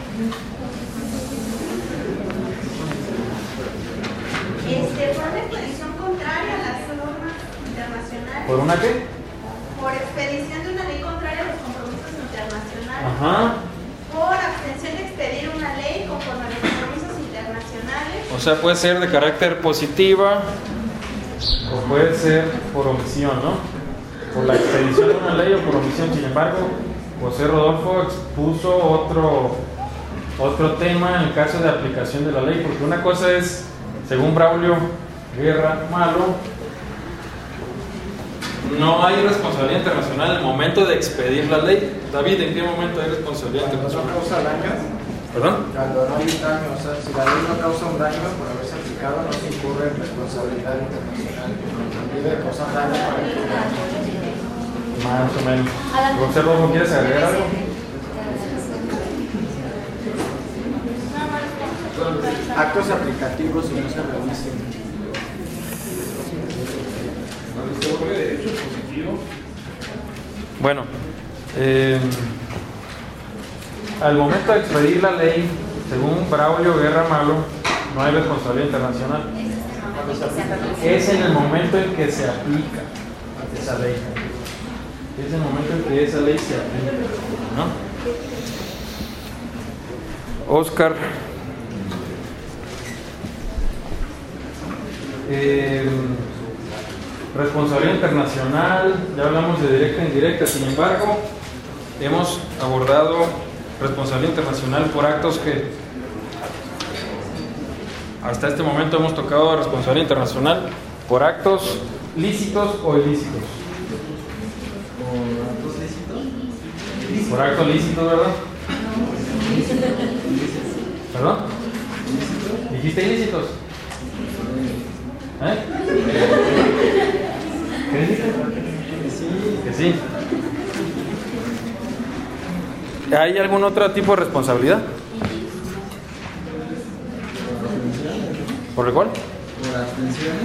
Este, por una expedición contraria a las normas internacionales. ¿por una qué? Por expedición de una ley contraria a los compromisos internacionales. Ajá. Por abstención de expedir una ley conforme a los compromisos internacionales. O sea, puede ser de carácter positiva o puede ser por omisión, ¿no? por la expedición de una ley o por omisión. Sin embargo, José Rodolfo expuso otro, otro tema en el caso de aplicación de la ley, porque una cosa es, según Braulio Guerra Malo, no hay responsabilidad internacional en el momento de expedir la ley. David, ¿en qué momento hay responsabilidad internacional? ¿No causa daño? ¿Perdón? Cuando no hay daño, o sea, si la ley no causa un daño por haberse aplicado, no se incurre en responsabilidad internacional. Debe causar daño para el Más o menos. José Rodolfo, ¿quieres agregar algo? Actos aplicativos y no se reducen. Bueno, eh, al momento de expedir la ley, según Braulio Guerra Malo, no hay responsabilidad internacional. Es en el momento en que se aplica esa ley. Es el momento en que esa ley se aplica, ¿no? Oscar. Eh, responsabilidad internacional, ya hablamos de directa e indirecta. Sin embargo, hemos abordado responsabilidad internacional por actos que hasta este momento hemos tocado responsabilidad internacional por actos lícitos o ilícitos. ¿Por actos lícitos? Por actos lícitos, ¿verdad? ¿Perdón? ¿Dijiste ilícitos? ¿Eh? ¿Qué dijiste? Que sí. ¿Hay algún otro tipo de responsabilidad? ¿Por el cual? Por abstenciones.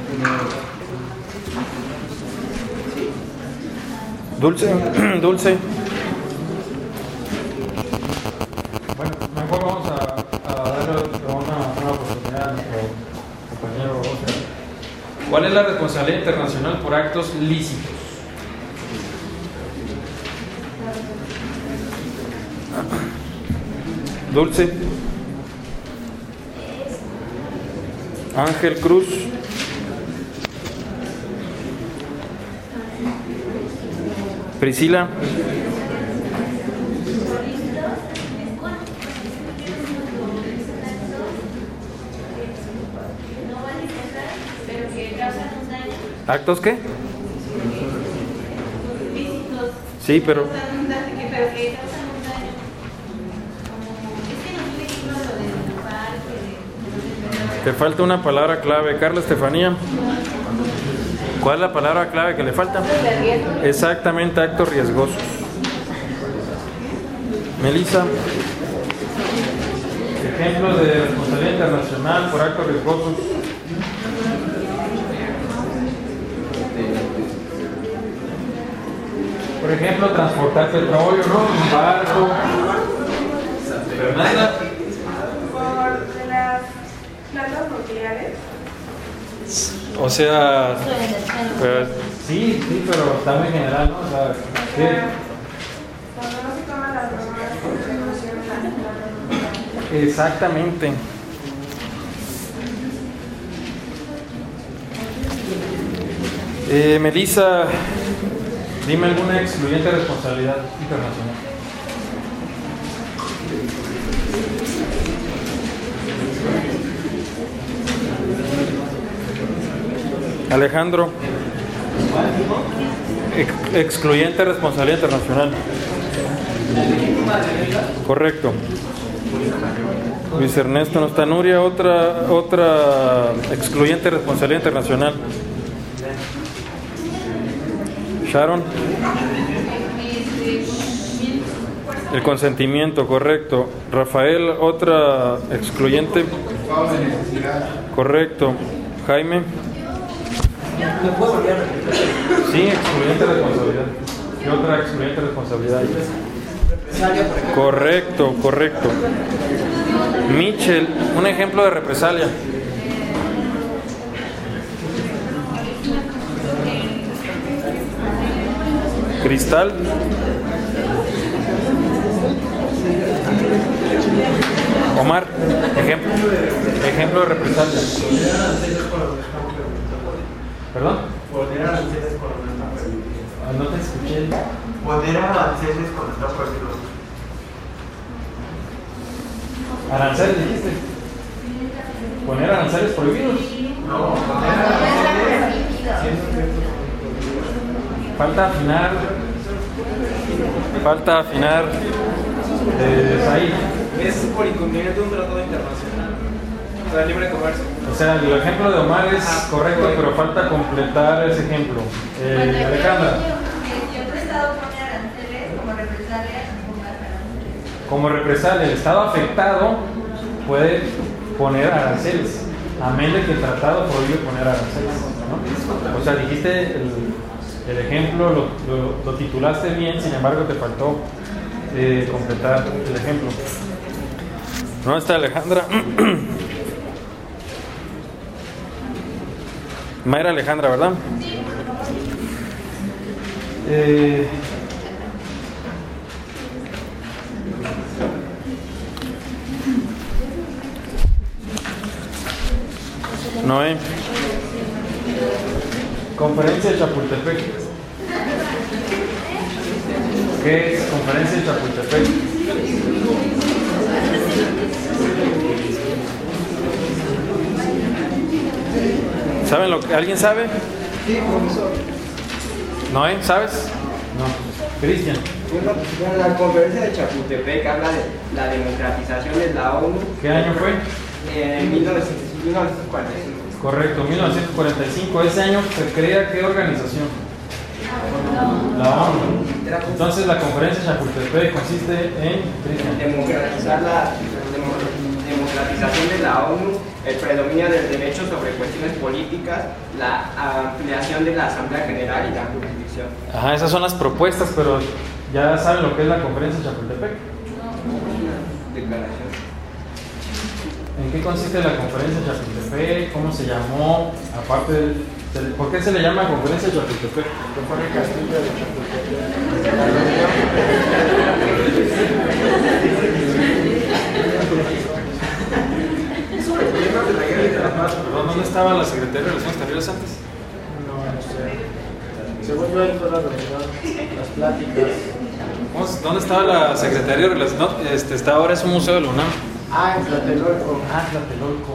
Dulce, Dulce. Bueno, mejor vamos a, a darle una, una oportunidad a nuestro compañero Oscar. ¿Cuál es la responsabilidad internacional por actos lícitos? Dulce. Ángel Cruz. Priscila. ¿Actos qué? Sí, pero... Te falta una palabra clave, Carla Estefanía. ¿Cuál es la palabra clave que le falta? Exactamente, actos riesgosos. Melissa. Ejemplos de responsabilidad internacional por actos riesgosos. Por ejemplo, transportar petróleo, ¿no? Un barco. Fernanda. Por las plantas nucleares. O sea, pues, sí, sí, pero está muy general, ¿no? O sea, ¿qué? Cuando no se toman las normas de precaución en las plantas nucleares. Exactamente. Eh, Melissa, dime alguna excluyente responsabilidad internacional. Alejandro, ex excluyente responsabilidad internacional. Correcto. Luis Ernesto no está. Nuria, otra, otra excluyente responsabilidad internacional. Sharon. El consentimiento, correcto. Rafael, otra excluyente. Correcto. Jaime. Sí, excluyente responsabilidad. ¿Qué otra excluyente responsabilidad hay? Correcto, correcto. Michel, un ejemplo de represalia. Cristal. Omar, ejemplo, ejemplo de represalia. ¿Perdón? No te escuché. Poner aranceles cuando está prohibido. Aranceles dijiste. Poner aranceles prohibidos. No, poner aranceles. Falta afinar. Falta afinar. Eh, ahí. Es por incumplimiento de un tratado internacional. O sea, libre comercio. O sea, el ejemplo de Omar es ah, correcto, correcto, pero falta completar ese ejemplo. Eh, Alejandra. Si otro estado pone aranceles como represalia, pongas aranceles. Como represalia, el estado afectado puede poner aranceles, amén de que el tratado prohíbe poner aranceles, ¿no? O sea, dijiste el, el ejemplo, lo, lo, lo titulaste bien, sin embargo te faltó eh, completar el ejemplo. ¿No está Alejandra? Mayra Alejandra, ¿verdad? Sí. Eh, Noé. Conferencia de Chapultepec. ¿Qué es Conferencia de Chapultepec? ¿Saben lo que alguien sabe? Sí, profesor. ¿Noé? ¿Sabes? No. Cristian. Bueno, la conferencia de Chapultepec habla de la democratización de la ONU. ¿Qué año fue? En mil novecientos cuarenta y cinco. Correcto, mil novecientos cuarenta y cinco. Ese año se crea ¿qué organización? La ONU. Entonces la conferencia de Chapultepec consiste en Cristian. Democratizar la democratización de la ONU, el predominio del derecho sobre cuestiones políticas, la ampliación de la Asamblea General y la jurisdicción. Ajá, esas son las propuestas, pero ¿ya saben lo que es la conferencia de Chapultepec? Declaración. ¿En qué consiste la conferencia de Chapultepec? ¿Cómo se llamó? Aparte de, ¿por qué se le llama conferencia de Chapultepec? Fue el castillo de Chapultepec. Perdón, ¿dónde estaba la Secretaría de Relaciones Exteriores antes? No, no sé. Según yo, en toda la reunión, las pláticas. ¿Dónde estaba la Secretaría de Relaciones? No, este, está ahora es un museo de la UNAM. Ah, en Tlatelolco. Ah, Tlatelolco.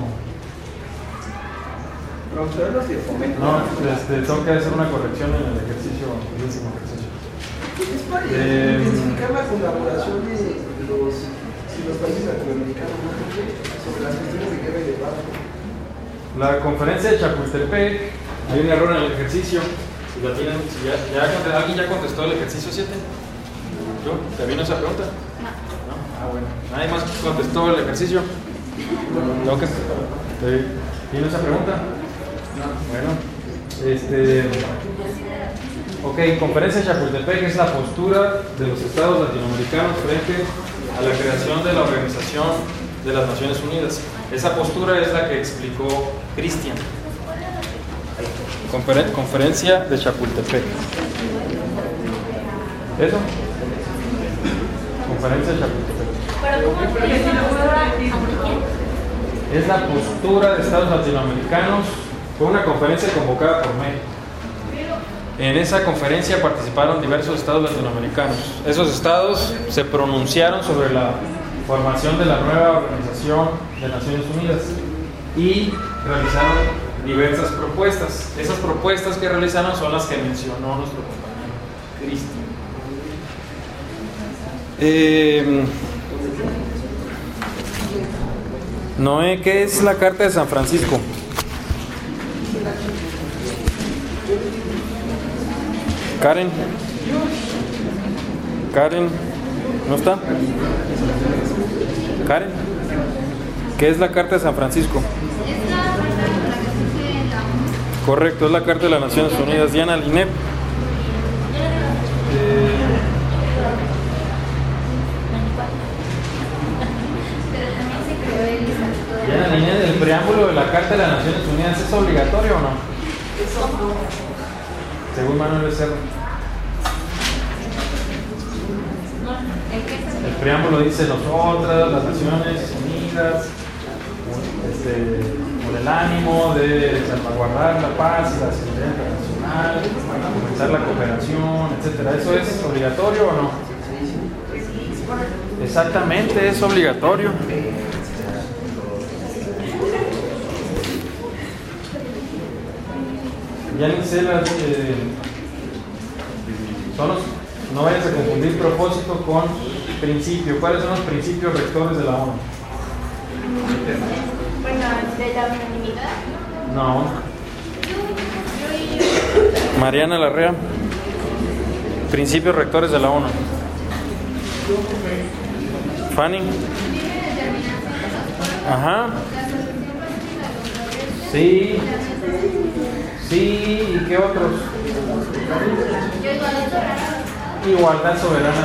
Profesor, los de fomento. No, este, tengo que hacer una corrección en el ejercicio, el último ejercicio. Es para eh, identificar la colaboración de los, si los países latinoamericanos, ¿no? Sobre las cuestiones de guerra y de paz. La conferencia de Chapultepec, hay un error en el ejercicio. Si la tienen, si ya, ya, ¿alguien ya contestó el ejercicio siete? ¿Yo? ¿Te vino esa pregunta? No. ¿No? Ah, bueno. ¿Nadie más contestó el ejercicio? ¿Tengo que? ¿Te vino esa pregunta? No. Bueno, este. Ok, conferencia de Chapultepec es la postura de los estados latinoamericanos frente a la creación de la Organización de las Naciones Unidas. Esa postura es la que explicó Cristian. Conferen- conferencia de Chapultepec. ¿Eso? Conferencia de Chapultepec. Es la postura de estados latinoamericanos. Fue una conferencia convocada por México. En esa conferencia participaron diversos estados latinoamericanos. Esos estados se pronunciaron sobre la formación de la nueva Organización de Naciones Unidas y realizaron diversas propuestas. Esas propuestas que realizaron son las que mencionó nuestro compañero Cristian. Eh, Noé, ¿qué es la Carta de San Francisco? Karen. Karen, ¿no está? Karen, ¿qué es la Carta de San Francisco? Correcto, es la Carta de las Naciones Unidas. Diana Linet. Eh, Diana Linet, ¿el preámbulo de la Carta de las Naciones Unidas es obligatorio o no? Según Manuel Becerra. El preámbulo dice nosotras, las Naciones Unidas, este, con el ánimo de salvaguardar la paz y la seguridad internacional. internacional, comenzar la cooperación, etcétera. ¿Eso es obligatorio o no? Exactamente, es obligatorio. Ya ni sé las... Eh, son los, no vayas a confundir propósito con principio. ¿Cuáles son los principios rectores de la ONU? Bueno, de la unanimidad. No. Mariana Larrea. Principios rectores de la ONU. Fanny. Ajá. Sí. Sí, ¿y qué otros? Igualdad soberana.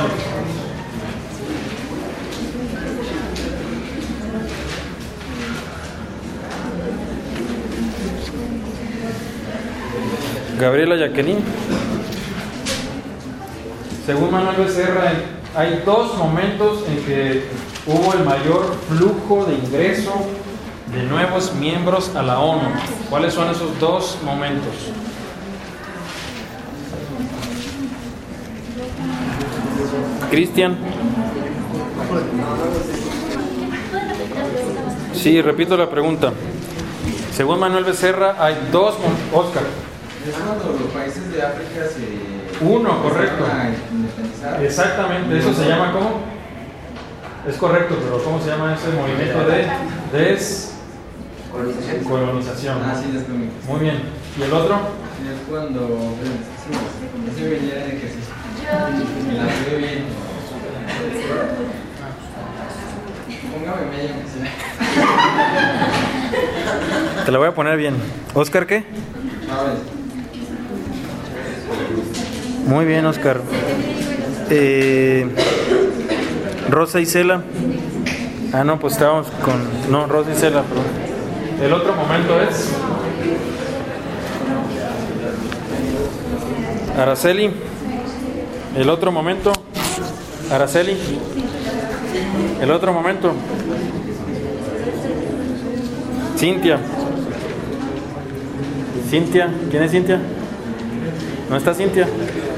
Gabriela Jacqueline. Según Manuel Becerra, hay dos momentos en que hubo el mayor flujo de ingreso de nuevos miembros a la ONU. ¿Cuáles son esos dos momentos? Cristian. Sí, repito la pregunta. Según Manuel Becerra, hay dos... Oscar. Es cuando los países de África se... Uno, correcto. Exactamente, eso se llama ¿cómo? Es correcto, pero ¿cómo se llama ese movimiento de descolonización? Ah, sí, descolonización. Muy bien. ¿Y el otro? Es cuando... Sí, ese venía de ejercicio. Me la veo bien. Póngame medio que sea. Te la voy a poner bien. ¿Oscar qué? Muy bien, Oscar. Eh, Rosa Isela. Ah, no, pues estábamos con... No, Rosa Isela, perdón. El otro momento es... Araceli. El otro momento. Araceli. El otro momento. Cintia. Cintia. ¿Quién es Cintia? ¿No está Cintia?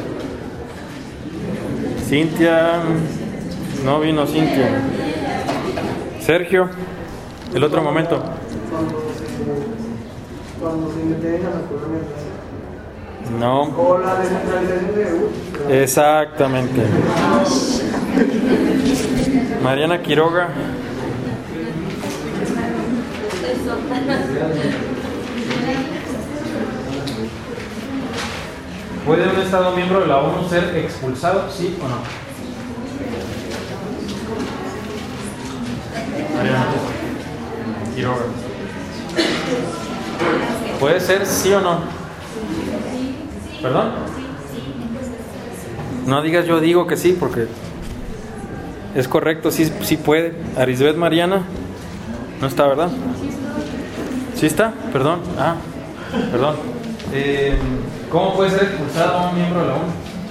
Cintia. No vino Cintia. Sergio. El otro momento. Cuando se independiza la colonia. No. O la descentralización de U. Exactamente. Mariana Quiroga. ¿Puede un Estado miembro de la ONU ser expulsado? ¿Sí o no? Mariana Quiroga. ¿Puede ser sí o no? ¿Perdón? No digas yo digo que sí, porque es correcto, sí, sí puede. Arisbet Mariana. No está, ¿verdad? ¿Sí está? Perdón. Ah, perdón. Eh, ¿Cómo puede ser expulsado un miembro de la ONU?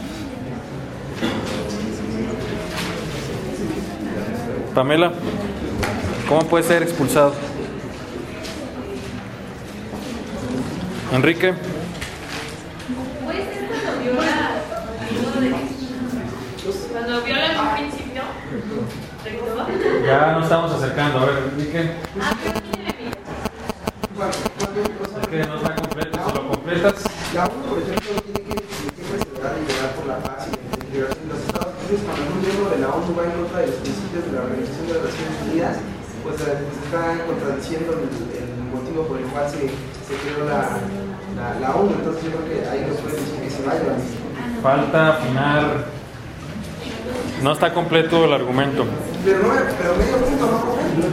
Pamela, ¿cómo puede ser expulsado? Enrique. Puede ser cuando viola cuando viola un principio rector. Ya nos estamos acercando. A ver, Enrique. Es que no está completo. Si lo completas. La ONU, por ejemplo, tiene que siempre celebrar y velar por la paz y la integración de los Estados Unidos. Cuando un miembro de la ONU va en contra de los principios de la Organización de las Naciones Unidas, pues, pues está contradiciendo el, el motivo por el cual se, se creó la, la, la ONU. Entonces yo creo que ahí nos pueden decir que se vaya. Falta afinar. No está completo el argumento. Pero, no, pero medio punto, no completo.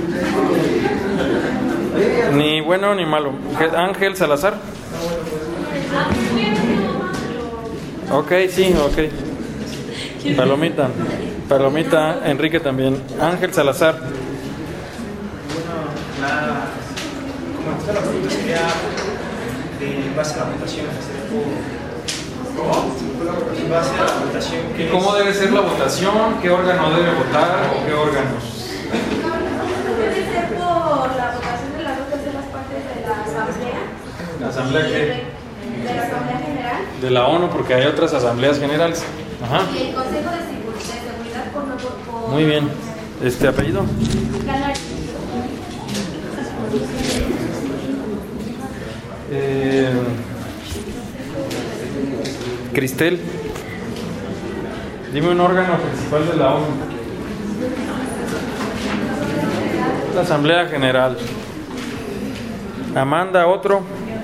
Ni bueno ni malo. Ángel Salazar. Ok, sí, ok. Palomita. Palomita, Enrique también. Ángel Salazar. Bueno, la, como esta la pregunta sería de base a la votación. ¿Cómo? En base a la votación. ¿Y cómo debe ser la votación? ¿Qué órgano debe votar o qué órganos? Puede ser por la votación de las dos terceras partes de la asamblea. ¿La asamblea qué? De la asamblea general. de la ONU, porque hay otras asambleas generales. Ajá. Y el Consejo de Segu- de Seguridad por, por, por Muy bien. ¿Este apellido? Canarias. Eh, Cristel, dime un órgano principal de la ONU. La Asamblea General. Amanda, otro.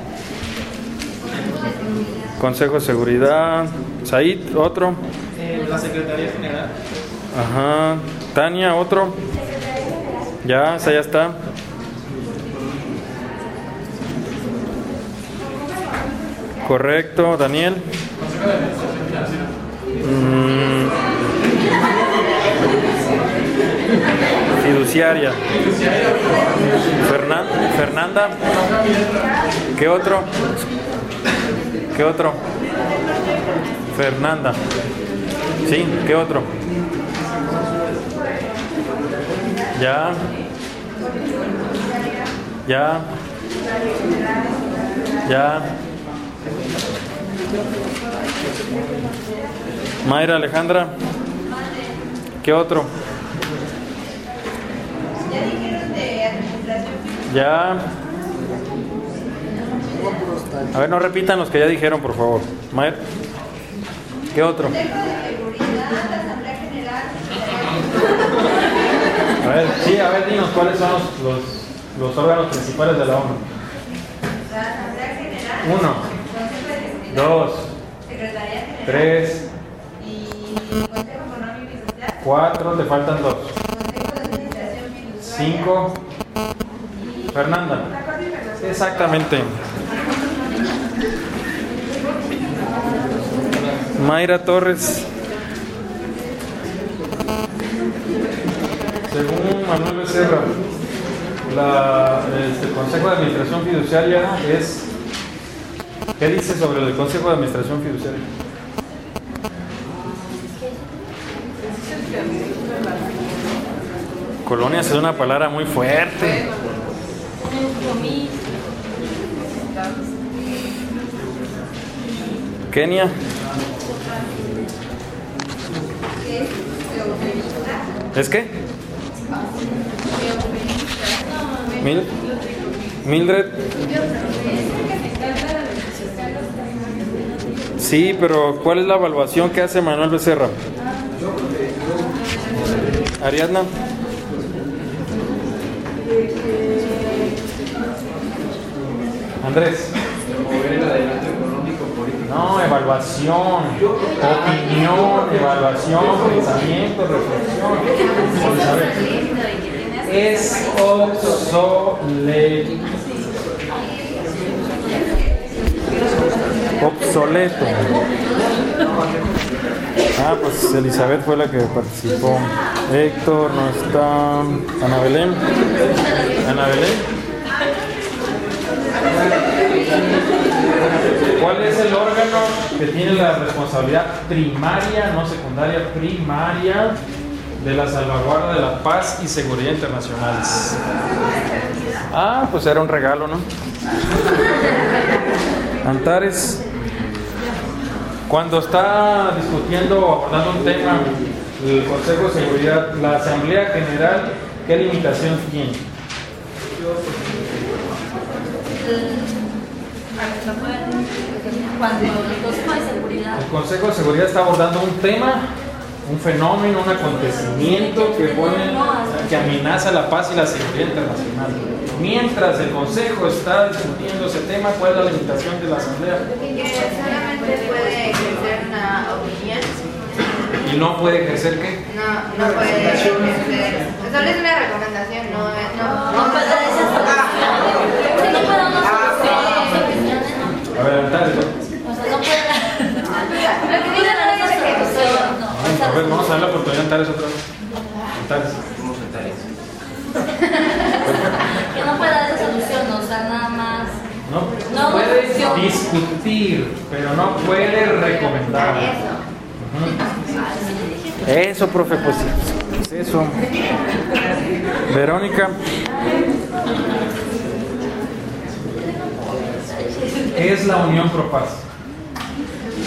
Consejo de Seguridad. Said, otro. Eh, la Secretaría General. Ajá. Tania, otro. Ya, esa ya está. Correcto, Daniel. Mm. Fiduciaria. Fernan- Fernanda. ¿Qué otro? ¿Qué otro? Fernanda. Sí, ¿qué otro? Ya. Ya. Ya. Mayra Alejandra. ¿Qué otro? Ya dijeron de administración. Ya. A ver, no repitan los que ya dijeron, por favor. Mayra. ¿Qué otro? Consejo de Seguridad, la Asamblea General. A ver, sí, a ver, dinos cuáles son los, los, los órganos principales de la ONU. La Asamblea General. Uno. Consejo de Seguridad. Dos. Secretaría General. Tres. Y Consejo Económico y Social. Cuatro, te faltan dos. Consejo de Administración Fiduciaria. Cinco. Fernanda. Exactamente. Mayra Torres. Según Manuel Becerra, la, este, el Consejo de Administración Fiduciaria es... ¿Qué dice sobre el Consejo de Administración Fiduciaria? Colonias es una palabra muy fuerte. Kenia. ¿Es qué? Mil, Mildred. Sí, pero ¿cuál es la evaluación que hace Manuel Becerra? Ariadna. Andrés. Promover el adelanto económico político. No, evaluación, opinión, evaluación, pensamiento, reflexión. Es obsoleto. Obsoleto. Ah, pues Elizabeth fue la que participó. Héctor, no está. Ana Belén. Ana Belén. ¿Cuál es el órgano que tiene la responsabilidad primaria, no secundaria, primaria, de la salvaguarda de la paz y seguridad internacionales? Ah, pues era un regalo, ¿no? Antares. Cuando está discutiendo o abordando un tema, el Consejo de Seguridad, la Asamblea General, ¿qué limitación tiene? Cuando el Consejo de Seguridad. El Consejo de Seguridad está abordando un tema, un fenómeno, un acontecimiento que pone, que amenaza la paz y la seguridad internacional. Mientras el Consejo está discutiendo ese tema, ¿cuál es la limitación de la Asamblea? Que solamente puede ejercer una opinión. ¿Y no puede ejercer qué? No, no puede ejercer. Solo es una recomendación, no es. No, No puede ser solución. Si no puede una solución, opiniones, no. A ver, Antares. O sea, no puede. Lo que dice no es ejecución. No. A ver, vamos a dar la oportunidad a Antares otra vez. Antares. Que no puede dar esa solución, o sea, nada más. No, No, puede no. discutir, pero no puede recomendar. Ujú. Eso, profe, pues, pues eso. Verónica. ¿Qué es la Unión Pro Paz?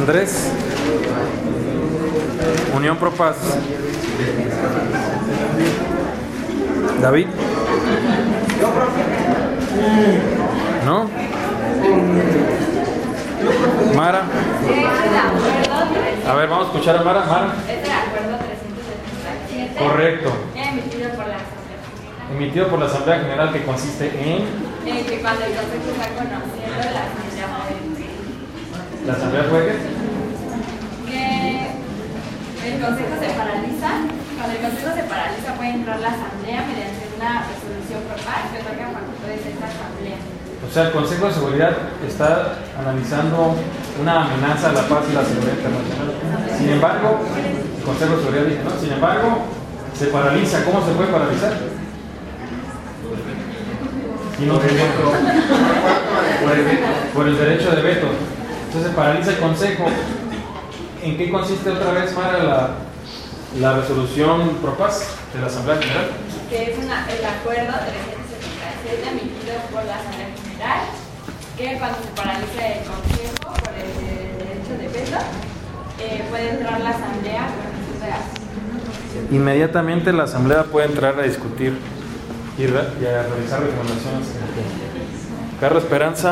Andrés. Unión Pro Paz. David. ¿No? Mara. A ver, vamos a escuchar a Mara. Mara. Es el acuerdo trescientos setenta y siete. Correcto. Emitido por la Asamblea General. Emitido por la Asamblea General, que consiste en... En que cuando el Consejo está conociendo, la Asamblea puede... ¿La Asamblea puede qué? Que el Consejo se paraliza. Cuando el Consejo se paraliza, puede entrar la Asamblea mediante una resolución por paz que otorga facultades de esta Asamblea. O sea, el Consejo de Seguridad está analizando una amenaza a la paz y la seguridad internacional. Sin embargo, el Consejo de Seguridad dice, ¿no? Sin embargo, se paraliza. ¿Cómo se puede paralizar? Y no se puede. Por el, por el derecho de veto. Entonces se paraliza el Consejo. ¿En qué consiste otra vez, Mara, la, la resolución pro paz de la Asamblea General? Que es una, el acuerdo trescientos setenta y siete emitido por la Asamblea General, que cuando se paraliza el Consejo por el derecho de veto, eh, puede entrar la Asamblea con el de Inmediatamente la Asamblea puede entrar a discutir y, re, y a realizar recomendaciones. Carlos Esperanza.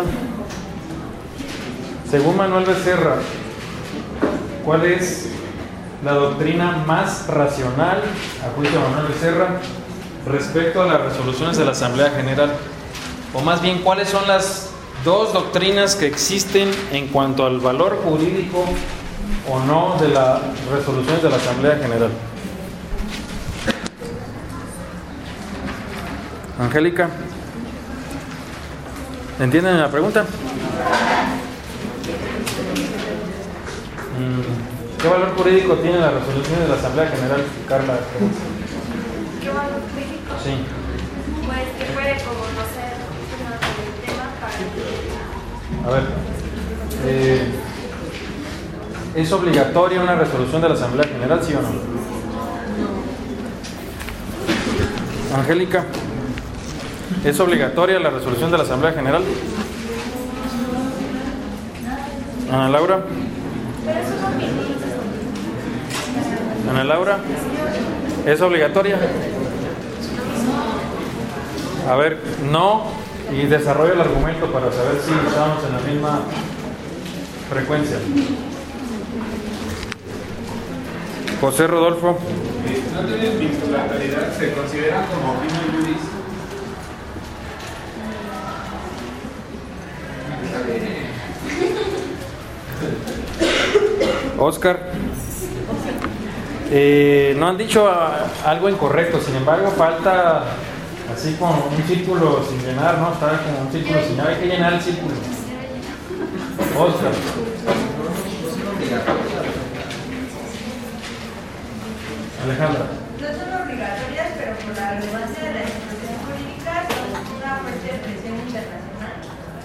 Según Manuel Becerra, ¿cuál es la doctrina más racional, a juicio de Manuel Becerra, respecto a las resoluciones de la Asamblea General? O más bien, ¿cuáles son las dos doctrinas que existen en cuanto al valor jurídico o no de las resoluciones de la Asamblea General? Angélica, ¿entienden la pregunta? ¿Qué valor jurídico tiene la resolución de la Asamblea General, Carla? ¿Qué valor jurídico? Sí. Pues que puede conocer el tema para... A ver, eh, ¿es obligatoria una resolución de la Asamblea General, sí o no? Angélica, ¿es obligatoria la resolución de la Asamblea General? Ana Laura. Ana Laura, ¿es obligatoria? A ver, no, y desarrollo el argumento para saber si estamos en la misma frecuencia. José Rodolfo. No tienen vinculatoriedad, se consideran como opinio juris. Oscar. Eh, no han dicho a, algo incorrecto, sin embargo falta así como un círculo sin llenar, ¿no? Está como un círculo sin llenar, hay que llenar el círculo. Oscar. Alejandra. No son obligatorias, pero por la relevancia de la institución jurídica son una fuerte de presión internacional.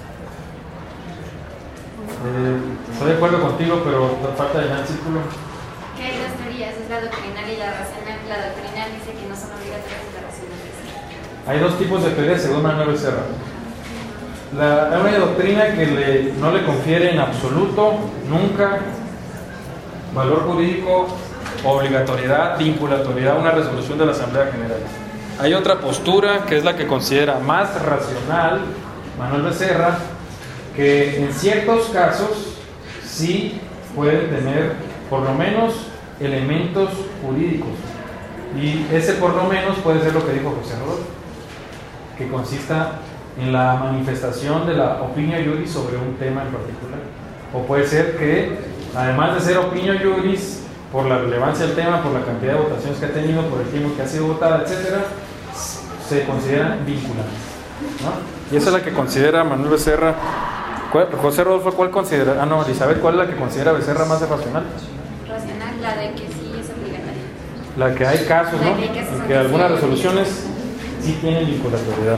Eh, estoy de acuerdo contigo, pero falta llenar el círculo. Que hay dos teorías, es la doctrinal y la racional. La doctrinal dice que no son obligatorias y la racional dice. Hay dos tipos de teorías según Manuel Becerra. La, hay una doctrina que le, no le confiere en absoluto, nunca, valor jurídico, obligatoriedad, vinculatoriedad a una resolución de la Asamblea General. Hay otra postura que es la que considera más racional, Manuel Becerra, que en ciertos casos sí pueden tener por lo menos elementos jurídicos. Y ese por lo menos puede ser lo que dijo José Rodolfo, que consista en la manifestación de la opinio juris sobre un tema en particular. O puede ser que, además de ser opinio juris, por la relevancia del tema, por la cantidad de votaciones que ha tenido, por el tiempo que ha sido votada, etcétera, se consideran vinculantes, ¿no? Y esa es la que considera Manuel Becerra. ¿Cuál, José Rodolfo, ¿cuál considera? Ah, no, Elizabeth, ¿cuál es la que considera Becerra más racional? Racional, la de que sí es obligatoria. La que hay casos, ¿no? La que hay casos En que algunas resoluciones sí tienen vinculatoriedad.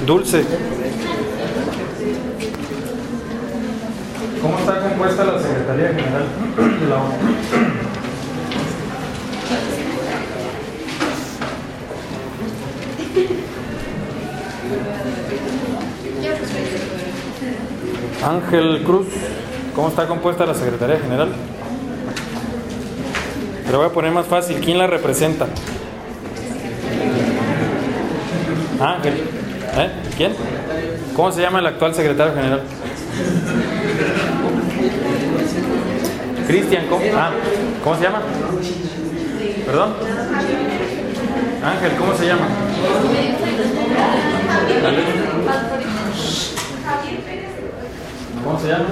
Dulce. ¿Cómo está compuesta la Secretaría General de la ONU? Ángel Cruz, ¿cómo está compuesta la Secretaría General? Pero voy a poner más fácil, ¿quién la representa? Ángel, ¿eh? ¿Quién? ¿Cómo se llama el actual secretario general? Cristian, ¿cómo? Ah, ¿cómo se llama? ¿Perdón? Ángel, ¿cómo se llama? ¿Cómo se llama?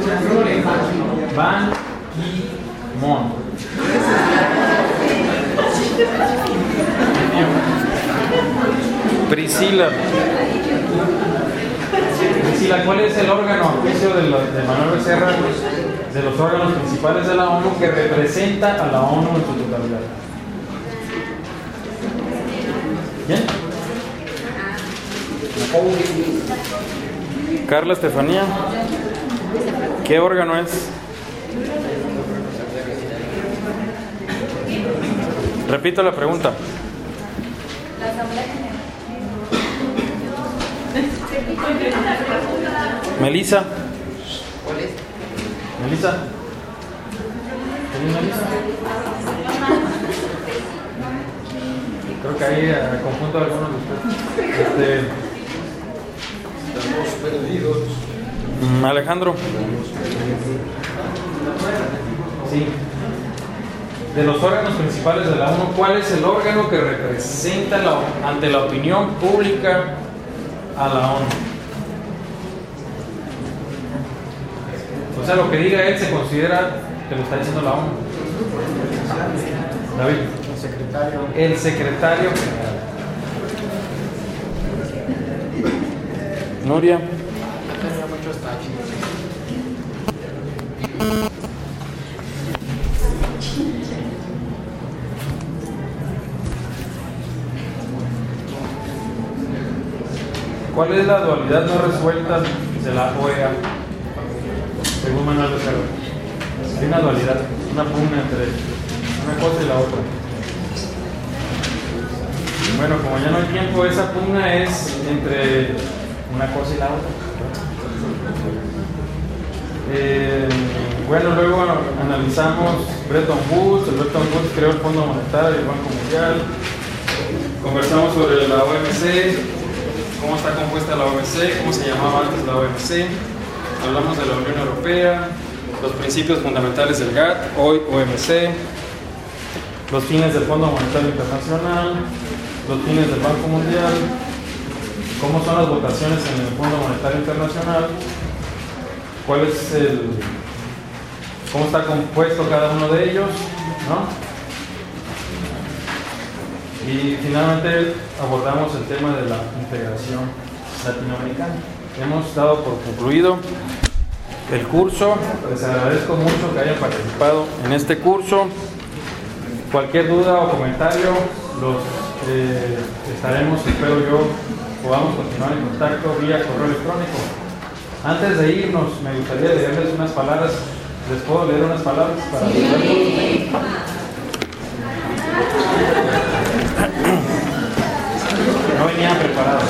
Ban Ki-moon. Priscila. Priscila, ¿cuál es el órgano, a juicio de, lo, de Manuel Becerra, de los órganos principales de la ONU que representa a la ONU en su totalidad? ¿Bien? Carla Estefanía, ¿qué órgano es? Repito la pregunta. La Asamblea General. Melissa. ¿Cuál es? Melissa. ¿Tienes Melissa? Creo que ahí eh, conjunto a algunos de ustedes. Este, Estamos perdidos. mm, Alejandro. Sí. De los órganos principales de la ONU, ¿cuál es el órgano que representa la, ante la opinión pública a la ONU? O sea, lo que diga él se considera que lo está diciendo la ONU. David. El secretario. El secretario general. Nuria. Tenía muchos taches. ¿Cuál es la dualidad no resuelta de la O E A? Según Manuel Becerra. Hay una dualidad, una pugna entre una cosa y la otra. Bueno, como ya no hay tiempo, esa pugna es entre una cosa y la otra. Eh, bueno, luego analizamos Bretton Woods. El Bretton Woods creó el Fondo Monetario y el Banco Mundial. Conversamos sobre la O M C, cómo está compuesta la O M C, cómo se llamaba antes la O M C. Hablamos de la Unión Europea, los principios fundamentales del G A T T, hoy O M C, los fines del Fondo Monetario Internacional, los fines del Banco Mundial, cómo son las votaciones en el Fondo Monetario Internacional, cuál es el, cómo está compuesto cada uno de ellos, ¿no? Y finalmente abordamos el tema de la integración latinoamericana. Hemos dado por concluido el curso. Les agradezco mucho que hayan participado en este curso. Cualquier duda o comentario los eh, estaremos, espero yo, podamos continuar en contacto vía correo electrónico. Antes de irnos, me gustaría leerles unas palabras. ¿Les puedo leer unas palabras para sí. No venía preparado.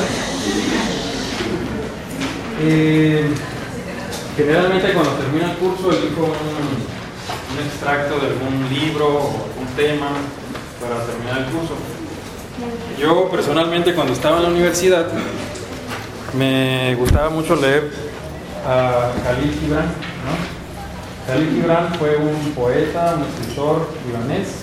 Eh, generalmente cuando termina el curso elijo un, un extracto de algún libro o algún tema para terminar el curso. Yo personalmente cuando estaba en la universidad me gustaba mucho leer a Khalil Gibran, ¿no? Khalil Gibran fue un poeta, un escritor libanés,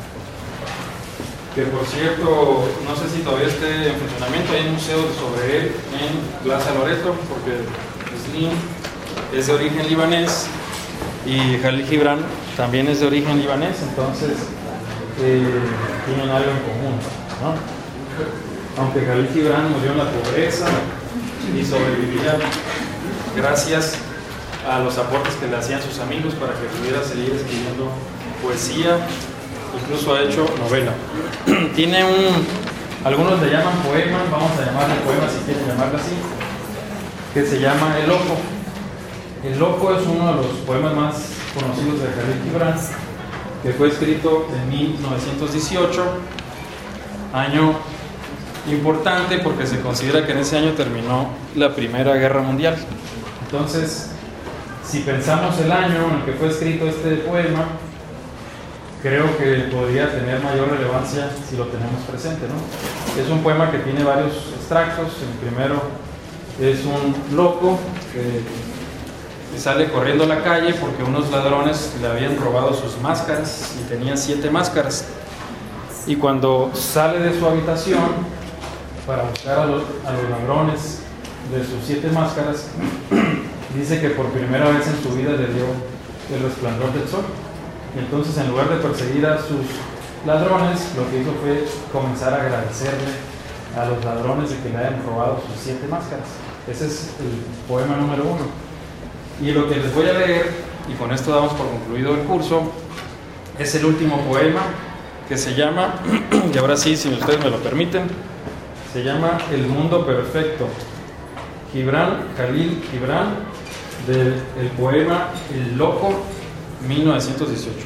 que por cierto, no sé si todavía esté en funcionamiento, hay un museo sobre él en Plaza Loreto, porque Slim es de origen libanés y Khalil Gibran también es de origen libanés, entonces eh, tienen algo en común, ¿no? Aunque Khalil Gibran murió en la pobreza y sobrevivía gracias a los aportes que le hacían sus amigos para que pudiera seguir escribiendo poesía. Incluso ha hecho novela. Tiene un, algunos le llaman poema, vamos a llamarle poema si quieren llamarlo así, que se llama El Loco. El Loco es uno de los poemas más conocidos de Jalil Gibran, que fue escrito en mil novecientos dieciocho, año importante porque se considera que en ese año terminó la Primera Guerra Mundial. Entonces, si pensamos el año en el que fue escrito este poema, creo que podría tener mayor relevancia si lo tenemos presente, ¿no? Es un poema que tiene varios extractos. El primero es un loco que sale corriendo a la calle porque unos ladrones le habían robado sus máscaras y tenía siete máscaras. Y cuando sale de su habitación para buscar a los, a los ladrones de sus siete máscaras, dice que por primera vez en su vida le dio el resplandor del sol. Y entonces, en lugar de perseguir a sus ladrones, lo que hizo fue comenzar a agradecerle a los ladrones de que le hayan robado sus siete máscaras. Ese es el poema número uno. Y lo que les voy a leer, y con esto damos por concluido el curso, es el último poema, que se llama, y ahora sí, si ustedes me lo permiten, se llama El Mundo Perfecto. Gibran, Jalil Gibran, del el poema El Loco, mil novecientos dieciocho.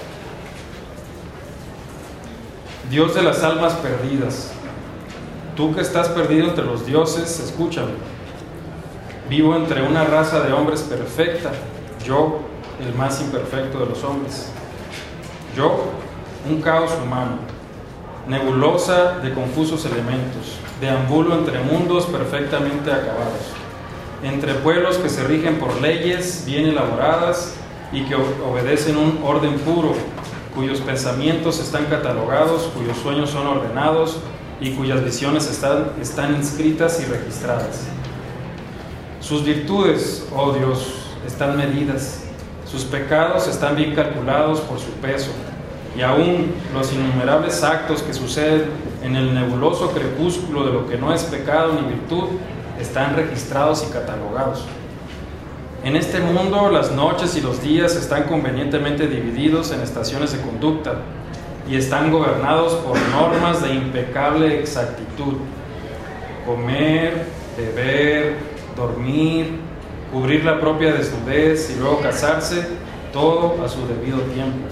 Dios de las almas perdidas, tú que estás perdido entre los dioses, escúchame. Vivo entre una raza de hombres perfecta, yo, el más imperfecto de los hombres. Yo, un caos humano, nebulosa de confusos elementos, deambulo entre mundos perfectamente acabados, entre pueblos que se rigen por leyes bien elaboradas y que obedecen un orden puro, cuyos pensamientos están catalogados, cuyos sueños son ordenados y cuyas visiones están, están inscritas y registradas. Sus virtudes, oh Dios, están medidas, sus pecados están bien calculados por su peso, y aún los innumerables actos que suceden en el nebuloso crepúsculo de lo que no es pecado ni virtud están registrados y catalogados. En este mundo las noches y los días están convenientemente divididos en estaciones de conducta y están gobernados por normas de impecable exactitud. Comer, beber, dormir, cubrir la propia desnudez y luego casarse, todo a su debido tiempo.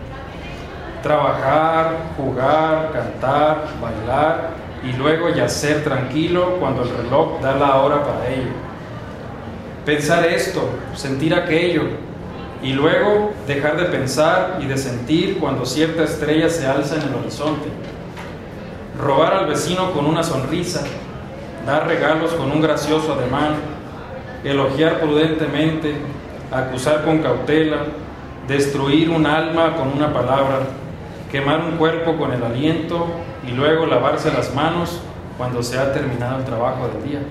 Trabajar, jugar, cantar, bailar y luego yacer tranquilo cuando el reloj da la hora para ello. Pensar esto, sentir aquello y luego dejar de pensar y de sentir cuando cierta estrella se alza en el horizonte. Robar al vecino con una sonrisa, dar regalos con un gracioso ademán, elogiar prudentemente, acusar con cautela, destruir un alma con una palabra, quemar un cuerpo con el aliento y luego lavarse las manos cuando se ha terminado el trabajo del día.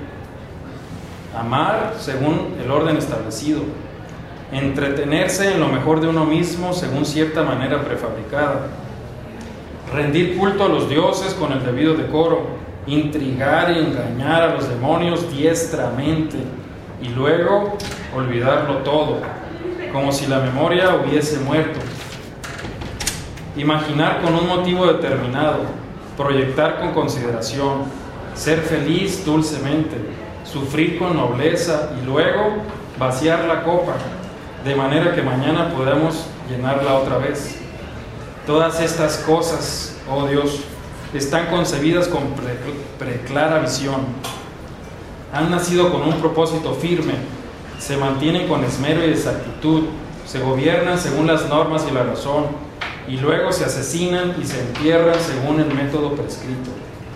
Amar según el orden establecido, entretenerse en lo mejor de uno mismo según cierta manera prefabricada, rendir culto a los dioses con el debido decoro, intrigar y engañar a los demonios diestramente y luego olvidarlo todo, como si la memoria hubiese muerto. Imaginar con un motivo determinado, proyectar con consideración, ser feliz dulcemente, sufrir con nobleza y luego vaciar la copa, de manera que mañana podamos llenarla otra vez. Todas estas cosas, oh Dios, están concebidas con pre- preclara visión. Han nacido con un propósito firme, se mantienen con esmero y exactitud, se gobiernan según las normas y la razón, y luego se asesinan y se entierran según el método prescrito.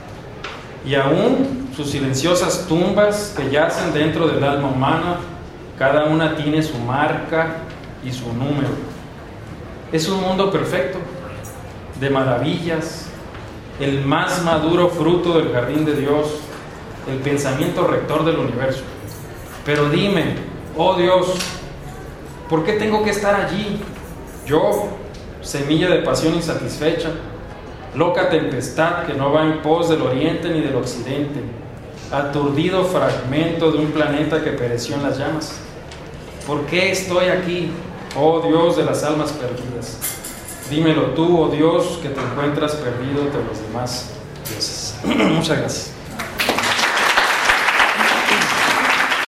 Y aún sus silenciosas tumbas que yacen dentro del alma humana, cada una tiene su marca y su número. Es un mundo perfecto, de maravillas, el más maduro fruto del jardín de Dios, el pensamiento rector del universo. Pero dime, oh Dios, ¿por qué tengo que estar allí? Yo, semilla de pasión insatisfecha, loca tempestad que no va en pos del oriente ni del occidente, aturdido fragmento de un planeta que pereció en las llamas. ¿Por qué estoy aquí, oh Dios de las almas perdidas? Dímelo tú, oh Dios, que te encuentras perdido entre los demás dioses. Muchas gracias.